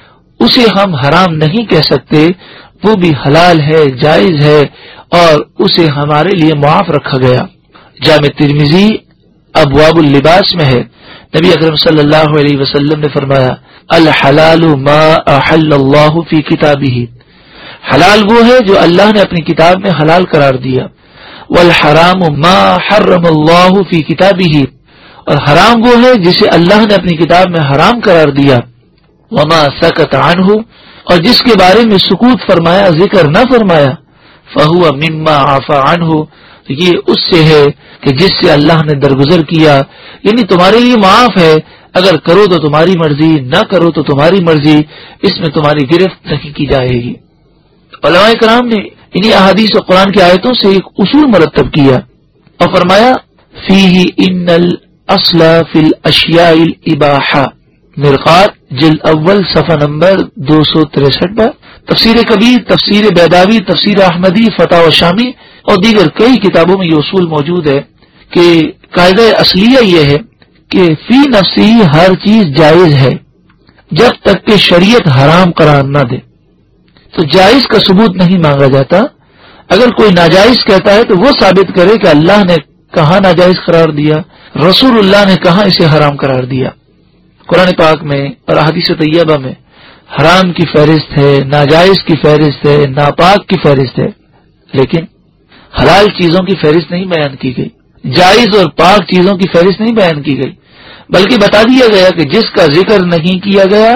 اسے ہم حرام نہیں کہہ سکتے، وہ بھی حلال ہے، جائز ہے، اور اسے ہمارے لیے معاف رکھا گیا. جامع ترمذی ابواب اللباس میں ہے نبی اکرم صلی اللہ علیہ وسلم نے فرمایا الحلال ما احل اللہ فی کتابہ، حلال وہ ہے جو اللہ نے اپنی کتاب میں حلال قرار دیا. والحرام ما حرم اللہ فی کتابہ، اور حرام وہ ہے جسے اللہ نے اپنی کتاب میں حرام قرار دیا. وما سکت عنہ، اور جس کے بارے میں سکوت فرمایا، ذکر نہ فرمایا. فہو مما عفا عنہ، تو یہ اس سے ہے کہ جس سے اللہ نے درگزر کیا، یعنی تمہارے لیے معاف ہے، اگر کرو تو تمہاری مرضی، نہ کرو تو تمہاری مرضی، اس میں تمہاری گرفت نہیں کی جائے گی. علماء کرام نے انہی احادیث اور قرآن کی آیتوں سے ایک اصول مرتب کیا اور فرمایا فیہ ان الاصل فی الاشیاء الاباحہ، مرقات جلد اول صفحہ نمبر 263 پر. تفسیر کبیر، تفسیر بیداوی، تفسیر احمدی، فتاوی شامی اور دیگر کئی کتابوں میں یہ اصول موجود ہے کہ قاعدہ اصلیہ یہ ہے کہ فی نفسی ہر چیز جائز ہے جب تک کہ شریعت حرام قرار نہ دے. تو جائز کا ثبوت نہیں مانگا جاتا. اگر کوئی ناجائز کہتا ہے تو وہ ثابت کرے کہ اللہ نے کہاں ناجائز قرار دیا، رسول اللہ نے کہاں اسے حرام قرار دیا. قرآن پاک میں اور احادیث طیبہ میں حرام کی فہرست ہے، ناجائز کی فہرست ہے، ناپاک کی فہرست ہے، لیکن حلال چیزوں کی فہرست نہیں بیان کی گئی، جائز اور پاک چیزوں کی فہرست نہیں بیان کی گئی، بلکہ بتا دیا گیا کہ جس کا ذکر نہیں کیا گیا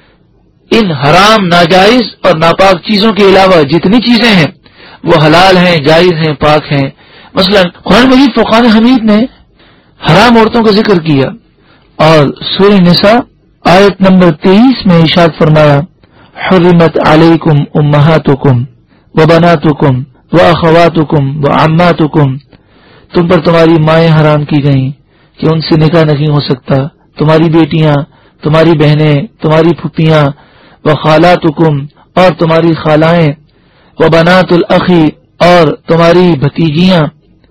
ان حرام، ناجائز اور ناپاک چیزوں کے علاوہ جتنی چیزیں ہیں وہ حلال ہیں، جائز ہیں، پاک ہیں. مثلا قرآن مجید فرقان حمید نے حرام عورتوں کا ذکر کیا، اور سورہ نساء آیت نمبر 23 میں ارشاد فرمایا حرمت علیکم امہاتکم وبناتکم واخواتکم وعماتکم، تم پر تمہاری مائیں حرام کی گئیں کہ ان سے نکاح نہیں ہو سکتا، تمہاری بیٹیاں، تمہاری بہنیں، تمہاری پھپھیاں، وخالاتکم اور تمہاری خالائیں، وبنات الاخی اور تمہاری بھتیجیاں،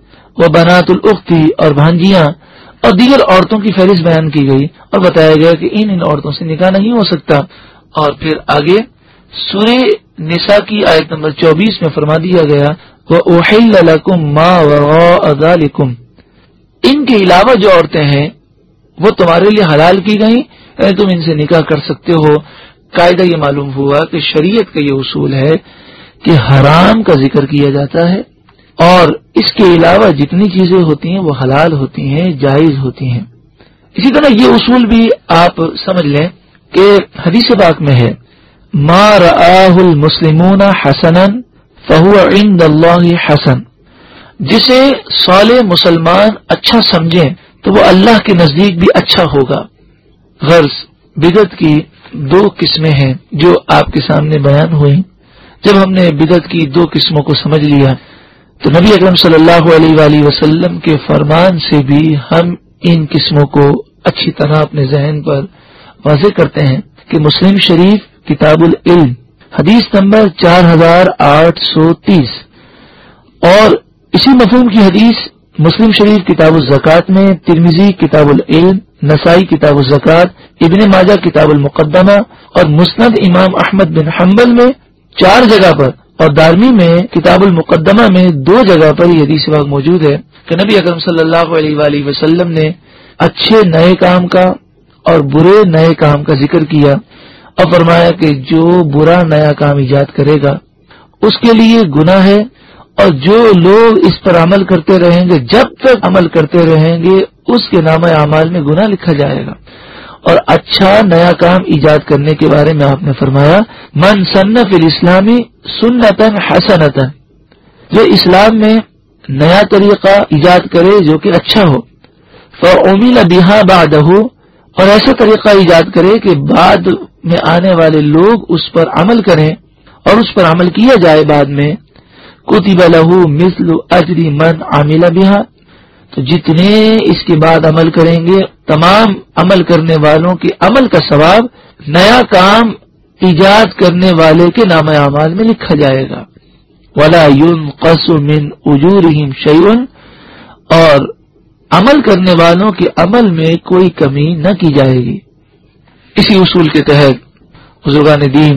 وبنات الاختی اور بھانجیاں، اور دیگر عورتوں کی فہرست بیان کی گئی اور بتایا گیا کہ ان عورتوں سے نکاح نہیں ہو سکتا. اور پھر آگے سورہ نساء کی آیت نمبر 24 میں فرما دیا گیا وَأُحِلَّ لَكُمْ مَا وَرَاءَ ذَلِكُمْ، ان کے علاوہ جو عورتیں ہیں وہ تمہارے لیے حلال کی گئیں، یعنی تم ان سے نکاح کر سکتے ہو۔ قاعدہ یہ معلوم ہوا کہ شریعت کا یہ اصول ہے کہ حرام کا ذکر کیا جاتا ہے اور اس کے علاوہ جتنی چیزیں ہوتی ہیں وہ حلال ہوتی ہیں، جائز ہوتی ہیں۔ اسی طرح یہ اصول بھی آپ سمجھ لیں کہ حدیث پاک میں ہے ما رآہ المسلمون حسنا فہو عند اللہ حسن، جسے صالح مسلمان اچھا سمجھیں تو وہ اللہ کے نزدیک بھی اچھا ہوگا۔ غرض بدعت کی دو قسمیں ہیں جو آپ کے سامنے بیان ہوئی۔ جب ہم نے بدعت کی دو قسموں کو سمجھ لیا تو نبی اکرم صلی اللہ علیہ وآلہ وسلم کے فرمان سے بھی ہم ان قسموں کو اچھی طرح اپنے ذہن پر واضح کرتے ہیں کہ مسلم شریف کتاب العلم حدیث نمبر 4830 اور اسی مفہوم کی حدیث مسلم شریف کتاب الزکوٰۃ میں، ترمذی کتاب العلم، نسائی کتاب الزکوٰۃ، ابن ماجہ کتاب المقدمہ اور مسند امام احمد بن حنبل میں 4 جگہ پر اور دارمی میں کتاب المقدمہ میں 2 جگہ پر یہ حدیث پاک موجود ہے کہ نبی اکرم صلی اللہ علیہ وآلہ وسلم نے اچھے نئے کام کا اور برے نئے کام کا ذکر کیا اور فرمایا کہ جو برا نیا کام ایجاد کرے گا اس کے لیے گناہ ہے، اور جو لوگ اس پر عمل کرتے رہیں گے، جب تک عمل کرتے رہیں گے اس کے نامہ اعمال میں گناہ لکھا جائے گا۔ اور اچھا نیا کام ایجاد کرنے کے بارے میں آپ نے فرمایا من سن فی الاسلامی سنتن حسنتن، جو اسلام میں نیا طریقہ ایجاد کرے جو کہ اچھا ہو، فعمل بها بعدہ، اور ایسا طریقہ ایجاد کرے کہ بعد میں آنے والے لوگ اس پر عمل کریں اور اس پر عمل کیا جائے بعد میں، کتب لہ مثل اجر من عمل بها، تو جتنے اس کے بعد عمل کریں گے تمام عمل کرنے والوں کے عمل کا ثواب نیا کام ایجاد کرنے والے کے نامہ اعمال میں لکھا جائے گا۔ ولا ينقص من اجورهم شیء، اور عمل کرنے والوں کے عمل میں کوئی کمی نہ کی جائے گی۔ اسی اصول کے تحت بزرگان دین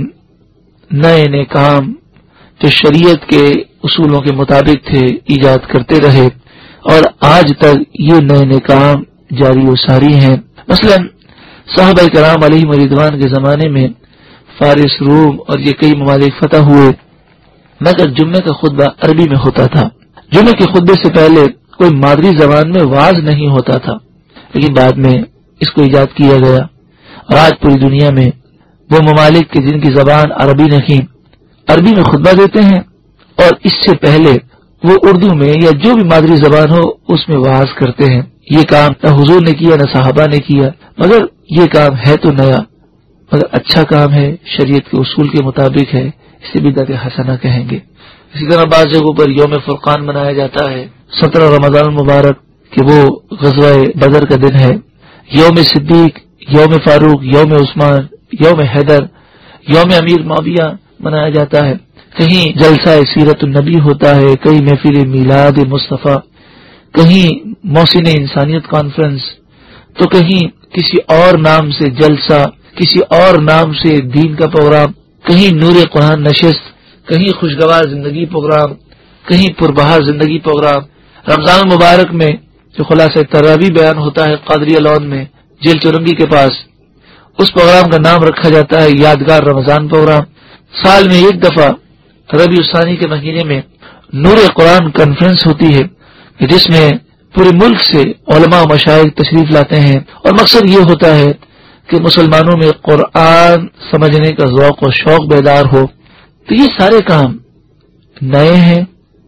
نئے نئے کام جو شریعت کے اصولوں کے مطابق تھے ایجاد کرتے رہے اور آج تک یہ نئے نئے کام جاری و ساری ہیں۔ مثلا صحابہ کرام علیہم رضوان کے زمانے میں فارس، روم اور یہ کئی ممالک فتح ہوئے، مگر جمعے کا خطبہ عربی میں ہوتا تھا۔ جمعے کے خطبے سے پہلے کوئی مادری زبان میں واعظ نہیں ہوتا تھا، لیکن بعد میں اس کو ایجاد کیا گیا اور آج پوری دنیا میں وہ ممالک کے جن کی زبان عربی نہیں، عربی میں خطبہ دیتے ہیں، اور اس سے پہلے وہ اردو میں یا جو بھی مادری زبان ہو اس میں واعظ کرتے ہیں۔ یہ کام نہ حضور نے کیا نہ صحابہ نے کیا، مگر یہ کام ہے تو نیا، مگر اچھا کام ہے، شریعت کے اصول کے مطابق ہے، اسے بدعت حسنہ کہیں گے۔ اسی طرح بعض جگہوں پر یوم فرقان منایا جاتا ہے 17 رمضان المبارک کہ وہ غزوہ بدر کا دن ہے۔ یوم صدیق، یوم فاروق، یوم عثمان، یوم حیدر، یوم امیر معاویہ منایا جاتا ہے۔ کہیں جلسہ سیرت النبی ہوتا ہے، کہیں محفل میلاد مصطفیٰ، کہیں محسن انسانیت کانفرنس، تو کہیں کسی اور نام سے جلسہ، کسی اور نام سے دین کا پروگرام، کہیں نور قرآن نشست، کہیں خوشگوار زندگی پروگرام، کہیں پربہار زندگی پروگرام۔ رمضان المبارک میں جو خلاصہ تراویح بیان ہوتا ہے قادریہ لون میں جیل چورنگی کے پاس، اس پروگرام کا نام رکھا جاتا ہے یادگار رمضان پروگرام۔ سال میں ایک دفعہ ربیع الثانی کے مہینے میں نور قرآن کانفرنس ہوتی ہے جس میں پورے ملک سے علماء و مشائخ تشریف لاتے ہیں، اور مقصد یہ ہوتا ہے کہ مسلمانوں میں قرآن سمجھنے کا ذوق و شوق بیدار ہو۔ تو یہ سارے کام نئے ہیں۔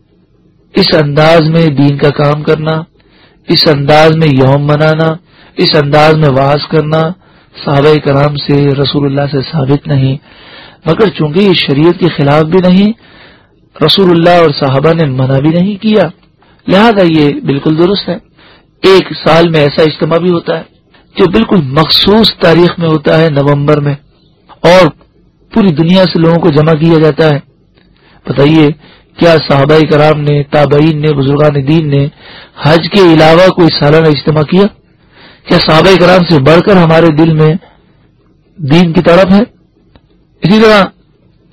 اس انداز میں دین کا کام کرنا، اس انداز میں یوم منانا، اس انداز میں واعظ کرنا صحابہ کرام سے، رسول اللہ سے ثابت نہیں، مگر چونکہ یہ شریعت کے خلاف بھی نہیں، رسول اللہ اور صحابہ نے منع بھی نہیں کیا، لہذا یہ بالکل درست ہے۔ ایک سال میں ایسا اجتماع بھی ہوتا ہے جو بالکل مخصوص تاریخ میں ہوتا ہے، نومبر میں، اور پوری دنیا سے لوگوں کو جمع کیا جاتا ہے۔ بتائیے کیا صحابہ کرام نے، تابعین نے، بزرگان دین نے حج کے علاوہ کوئی سالانہ اجتماع کیا؟ کیا صحابہ کرام سے بڑھ کر ہمارے دل میں دین کی طرف ہے؟ اسی طرح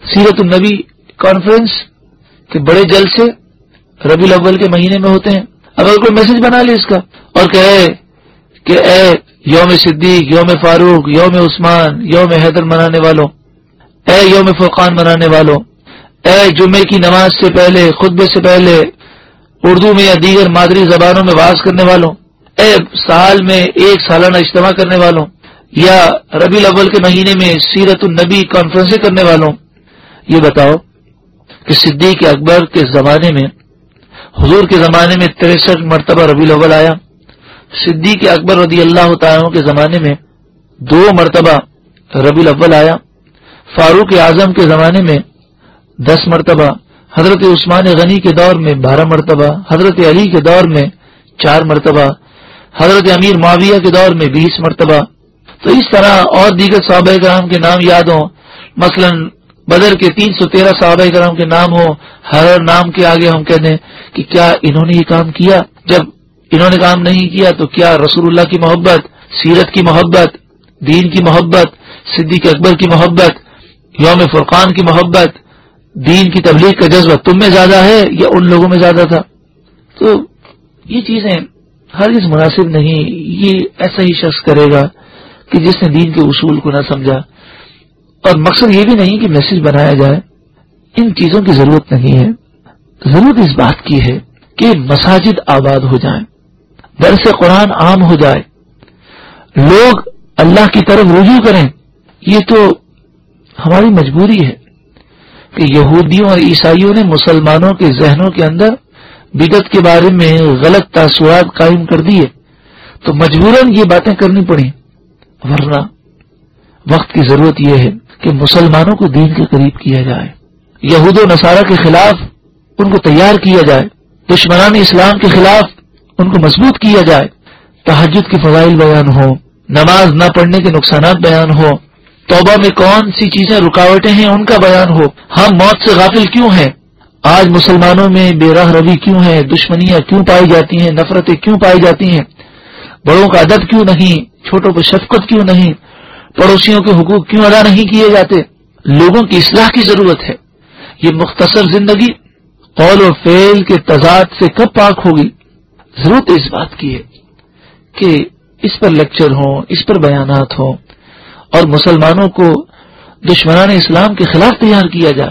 سیرت النبی کانفرنس کے بڑے جلسے ربیع الاول کے مہینے میں ہوتے ہیں. اگر کوئی میسج بنا لے اس کا اور کہے کہ اے یوم صدیق، یوم فاروق، یوم عثمان، یوم حیدر منانے والوں، اے یوم فرقان منانے والوں، اے جمعے کی نماز سے پہلے، خطبے سے پہلے اردو میں یا دیگر مادری زبانوں میں واز کرنے والوں، اے سال میں ایک سالانہ اجتماع کرنے والوں، یا ربیع الاول کے مہینے میں سیرت النبی کانفرنسیں کرنے والوں، یہ بتاؤ کہ صدیق اکبر کے زمانے میں، حضور کے زمانے میں 63 مرتبہ ربیع الاول آیا. صدیق اکبر رضی اللہ تعالیٰ عنہ کے زمانے میں 2 مرتبہ ربیع الاول آیا. فاروق اعظم کے زمانے میں 10 مرتبہ، حضرت عثمان غنی کے دور میں 12 مرتبہ، حضرت علی کے دور میں 4 مرتبہ، حضرت امیر معاویہ کے دور میں 20 مرتبہ. تو اس طرح اور دیگر صحابہ کرام کے نام یاد ہوں، مثلا بدر کے 313 صحابہ کرام کے نام ہو، ہر نام کے آگے ہم کہہ دیں کہ کیا انہوں نے یہ کام کیا؟ جب انہوں نے کام نہیں کیا تو کیا رسول اللہ کی محبت، سیرت کی محبت، دین کی محبت، صدیق اکبر کی محبت، یوم فرقان کی محبت، دین کی تبلیغ کا جذبہ تم میں زیادہ ہے یا ان لوگوں میں زیادہ تھا؟ تو یہ چیزیں ہرگز مناسب نہیں. یہ ایسا ہی شخص کرے گا کہ جس نے دین کے اصول کو نہ سمجھا. اور مقصد یہ بھی نہیں کہ میسج بنایا جائے، ان چیزوں کی ضرورت نہیں ہے. ضرورت اس بات کی ہے کہ مساجد آباد ہو جائیں، درس قرآن عام ہو جائے، لوگ اللہ کی طرف رجوع کریں. یہ تو ہماری مجبوری ہے کہ یہودیوں اور عیسائیوں نے مسلمانوں کے ذہنوں کے اندر بدعت کے بارے میں غلط تاثرات قائم کر دیے، تو مجبوراً یہ باتیں کرنی پڑیں. ورنہ وقت کی ضرورت یہ ہے کہ مسلمانوں کو دین کے قریب کیا جائے، یہود و نصارہ کے خلاف ان کو تیار کیا جائے، دشمنان اسلام کے خلاف ان کو مضبوط کیا جائے. تہجد کے فضائل بیان ہو، نماز نہ پڑھنے کے نقصانات بیان ہو، توبہ میں کون سی چیزیں رکاوٹیں ہیں ان کا بیان ہو. ہم موت سے غافل کیوں ہیں؟ آج مسلمانوں میں بے راہ روی کیوں ہے؟ دشمنیاں کیوں پائی جاتی ہیں؟ نفرتیں کیوں پائی جاتی ہیں؟ بڑوں کا ادب کیوں نہیں؟ چھوٹوں پر شفقت کیوں نہیں؟ پڑوسیوں کے حقوق کیوں ادا نہیں کیے جاتے؟ لوگوں کی اصلاح کی ضرورت ہے. یہ مختصر زندگی قول و فعل کے تضاد سے کب پاک ہوگی؟ ضرورت اس بات کی ہے کہ اس پر لیکچر ہوں، اس پر بیانات ہوں، اور مسلمانوں کو دشمنان اسلام کے خلاف تیار کیا جائے.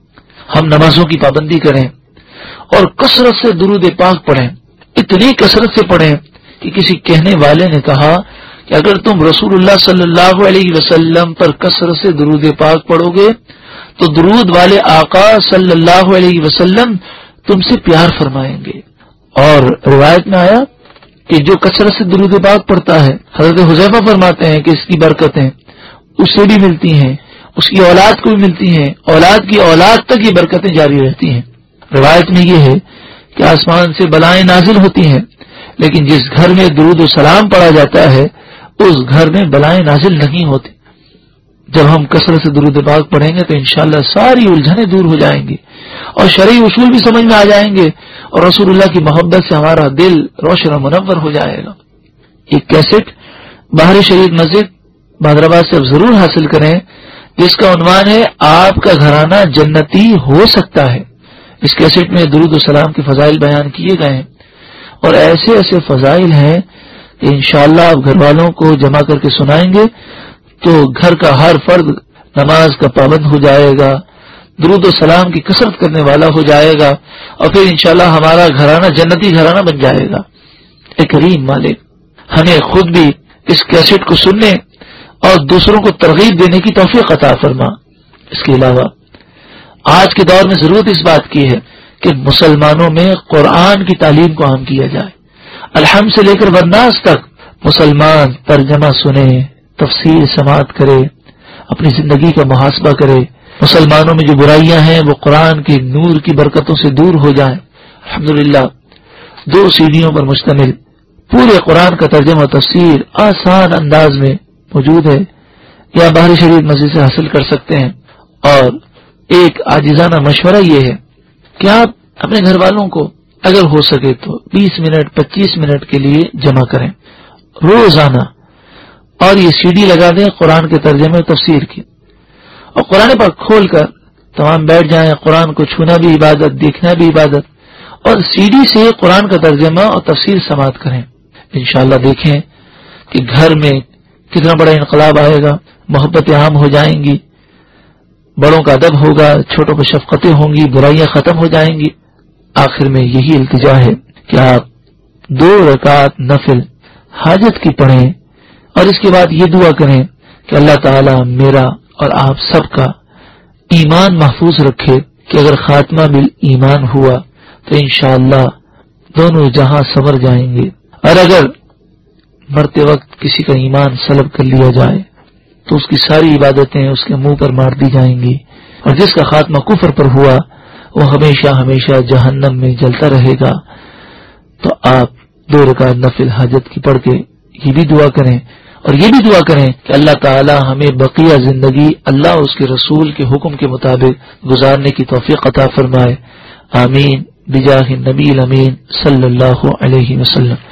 ہم نمازوں کی پابندی کریں اور کثرت سے درود پاک پڑھیں، اتنی کثرت سے پڑھیں کہ کسی کہنے والے نے کہا کہ اگر تم رسول اللہ صلی اللہ علیہ وسلم پر کثرت سے درود پاک پڑھو گے تو درود والے آقا صلی اللہ علیہ وسلم تم سے پیار فرمائیں گے. اور روایت میں آیا کہ جو کثرت سے درود پاک پڑھتا ہے، حضرت حذیفہ فرماتے ہیں کہ اس کی برکتیں اسے بھی ملتی ہیں، اس کی اولاد کو بھی ملتی ہیں، اولاد کی اولاد تک یہ برکتیں جاری رہتی ہیں. روایت میں یہ ہے کہ آسمان سے بلائیں نازل ہوتی ہیں، لیکن جس گھر میں درود و سلام پڑھا جاتا ہے اس گھر میں بلائیں نازل نہیں ہوتی. جب ہم کثرت سے درود پاک پڑھیں گے تو انشاءاللہ ساری الجھنیں دور ہو جائیں گی اور شرعی اصول بھی سمجھ میں آ جائیں گے، اور رسول اللہ کی محبت سے ہمارا دل روشن و منور ہو جائے گا. ایک کیسٹ باہر شریف مسجد بہادرآباد سے اب ضرور حاصل کریں، جس کا عنوان ہے آپ کا گھرانہ جنتی ہو سکتا ہے. اس کیسٹ میں درود و سلام کے فضائل بیان کیے گئے ہیں، اور ایسے ایسے فضائل ہیں کہ انشاءاللہ آپ گھر والوں کو جمع کر کے سنائیں گے تو گھر کا ہر فرد نماز کا پابند ہو جائے گا، درود و سلام کی کثرت کرنے والا ہو جائے گا، اور پھر انشاءاللہ ہمارا گھرانہ جنتی گھرانہ بن جائے گا. اے کریم مالک، ہمیں خود بھی اس کیسٹ کو سننے اور دوسروں کو ترغیب دینے کی توفیق عطا فرما. اس کے علاوہ آج کے دور میں ضرورت اس بات کی ہے کہ مسلمانوں میں قرآن کی تعلیم کو عام کیا جائے. الحمد سے لے کر والناس تک مسلمان ترجمہ سنے، تفسیر سماعت کرے، اپنی زندگی کا محاسبہ کرے، مسلمانوں میں جو برائیاں ہیں وہ قرآن کے نور کی برکتوں سے دور ہو جائیں. الحمدللہ 2 سیڑھیوں پر مشتمل پورے قرآن کا ترجمہ و تفسیر آسان انداز میں موجود ہے، یا باہر شریف مسجد سے حاصل کر سکتے ہیں. اور ایک عاجزانہ مشورہ یہ ہے کہ آپ اپنے گھر والوں کو اگر ہو سکے تو 20 منٹ 25 منٹ کے لیے جمع کریں روزانہ، اور یہ CD لگا دیں قرآن کے ترجمے و تفسیر کی، اور قرآن پاک کھول کر تمام بیٹھ جائیں. قرآن کو چھونا بھی عبادت، دیکھنا بھی عبادت، اور CD سے قرآن کا ترجمہ اور تفسیر سماعت کریں. انشاءاللہ دیکھیں کہ گھر میں کتنا بڑا انقلاب آئے گا، محبتیں عام ہو جائیں گی، بڑوں کا ادب ہوگا، چھوٹوں کو شفقتیں ہوں گی، برائیاں ختم ہو جائیں گی. آخر میں یہی التجا ہے کہ آپ 2 رکعت نفل حاجت کی پڑھیں اور اس کے بعد یہ دعا کریں کہ اللہ تعالی میرا اور آپ سب کا ایمان محفوظ رکھے کہ اگر خاتمہ بالایمان ہوا تو انشاءاللہ دونوں جہاں سنور جائیں گے، اور اگر مرتے وقت کسی کا ایمان سلب کر لیا جائے تو اس کی ساری عبادتیں اس کے منہ پر مار دی جائیں گی، اور جس کا خاتمہ کفر پر ہوا وہ ہمیشہ ہمیشہ جہنم میں جلتا رہے گا. تو آپ 2 رکعت نفل حاجت کی پڑھ کے یہ بھی دعا کریں، اور یہ بھی دعا کریں کہ اللہ تعالی ہمیں بقیہ زندگی اللہ اور اس کے رسول کے حکم کے مطابق گزارنے کی توفیق عطا فرمائے. آمین بجاہ النبی الامین صلی اللہ علیہ وسلم.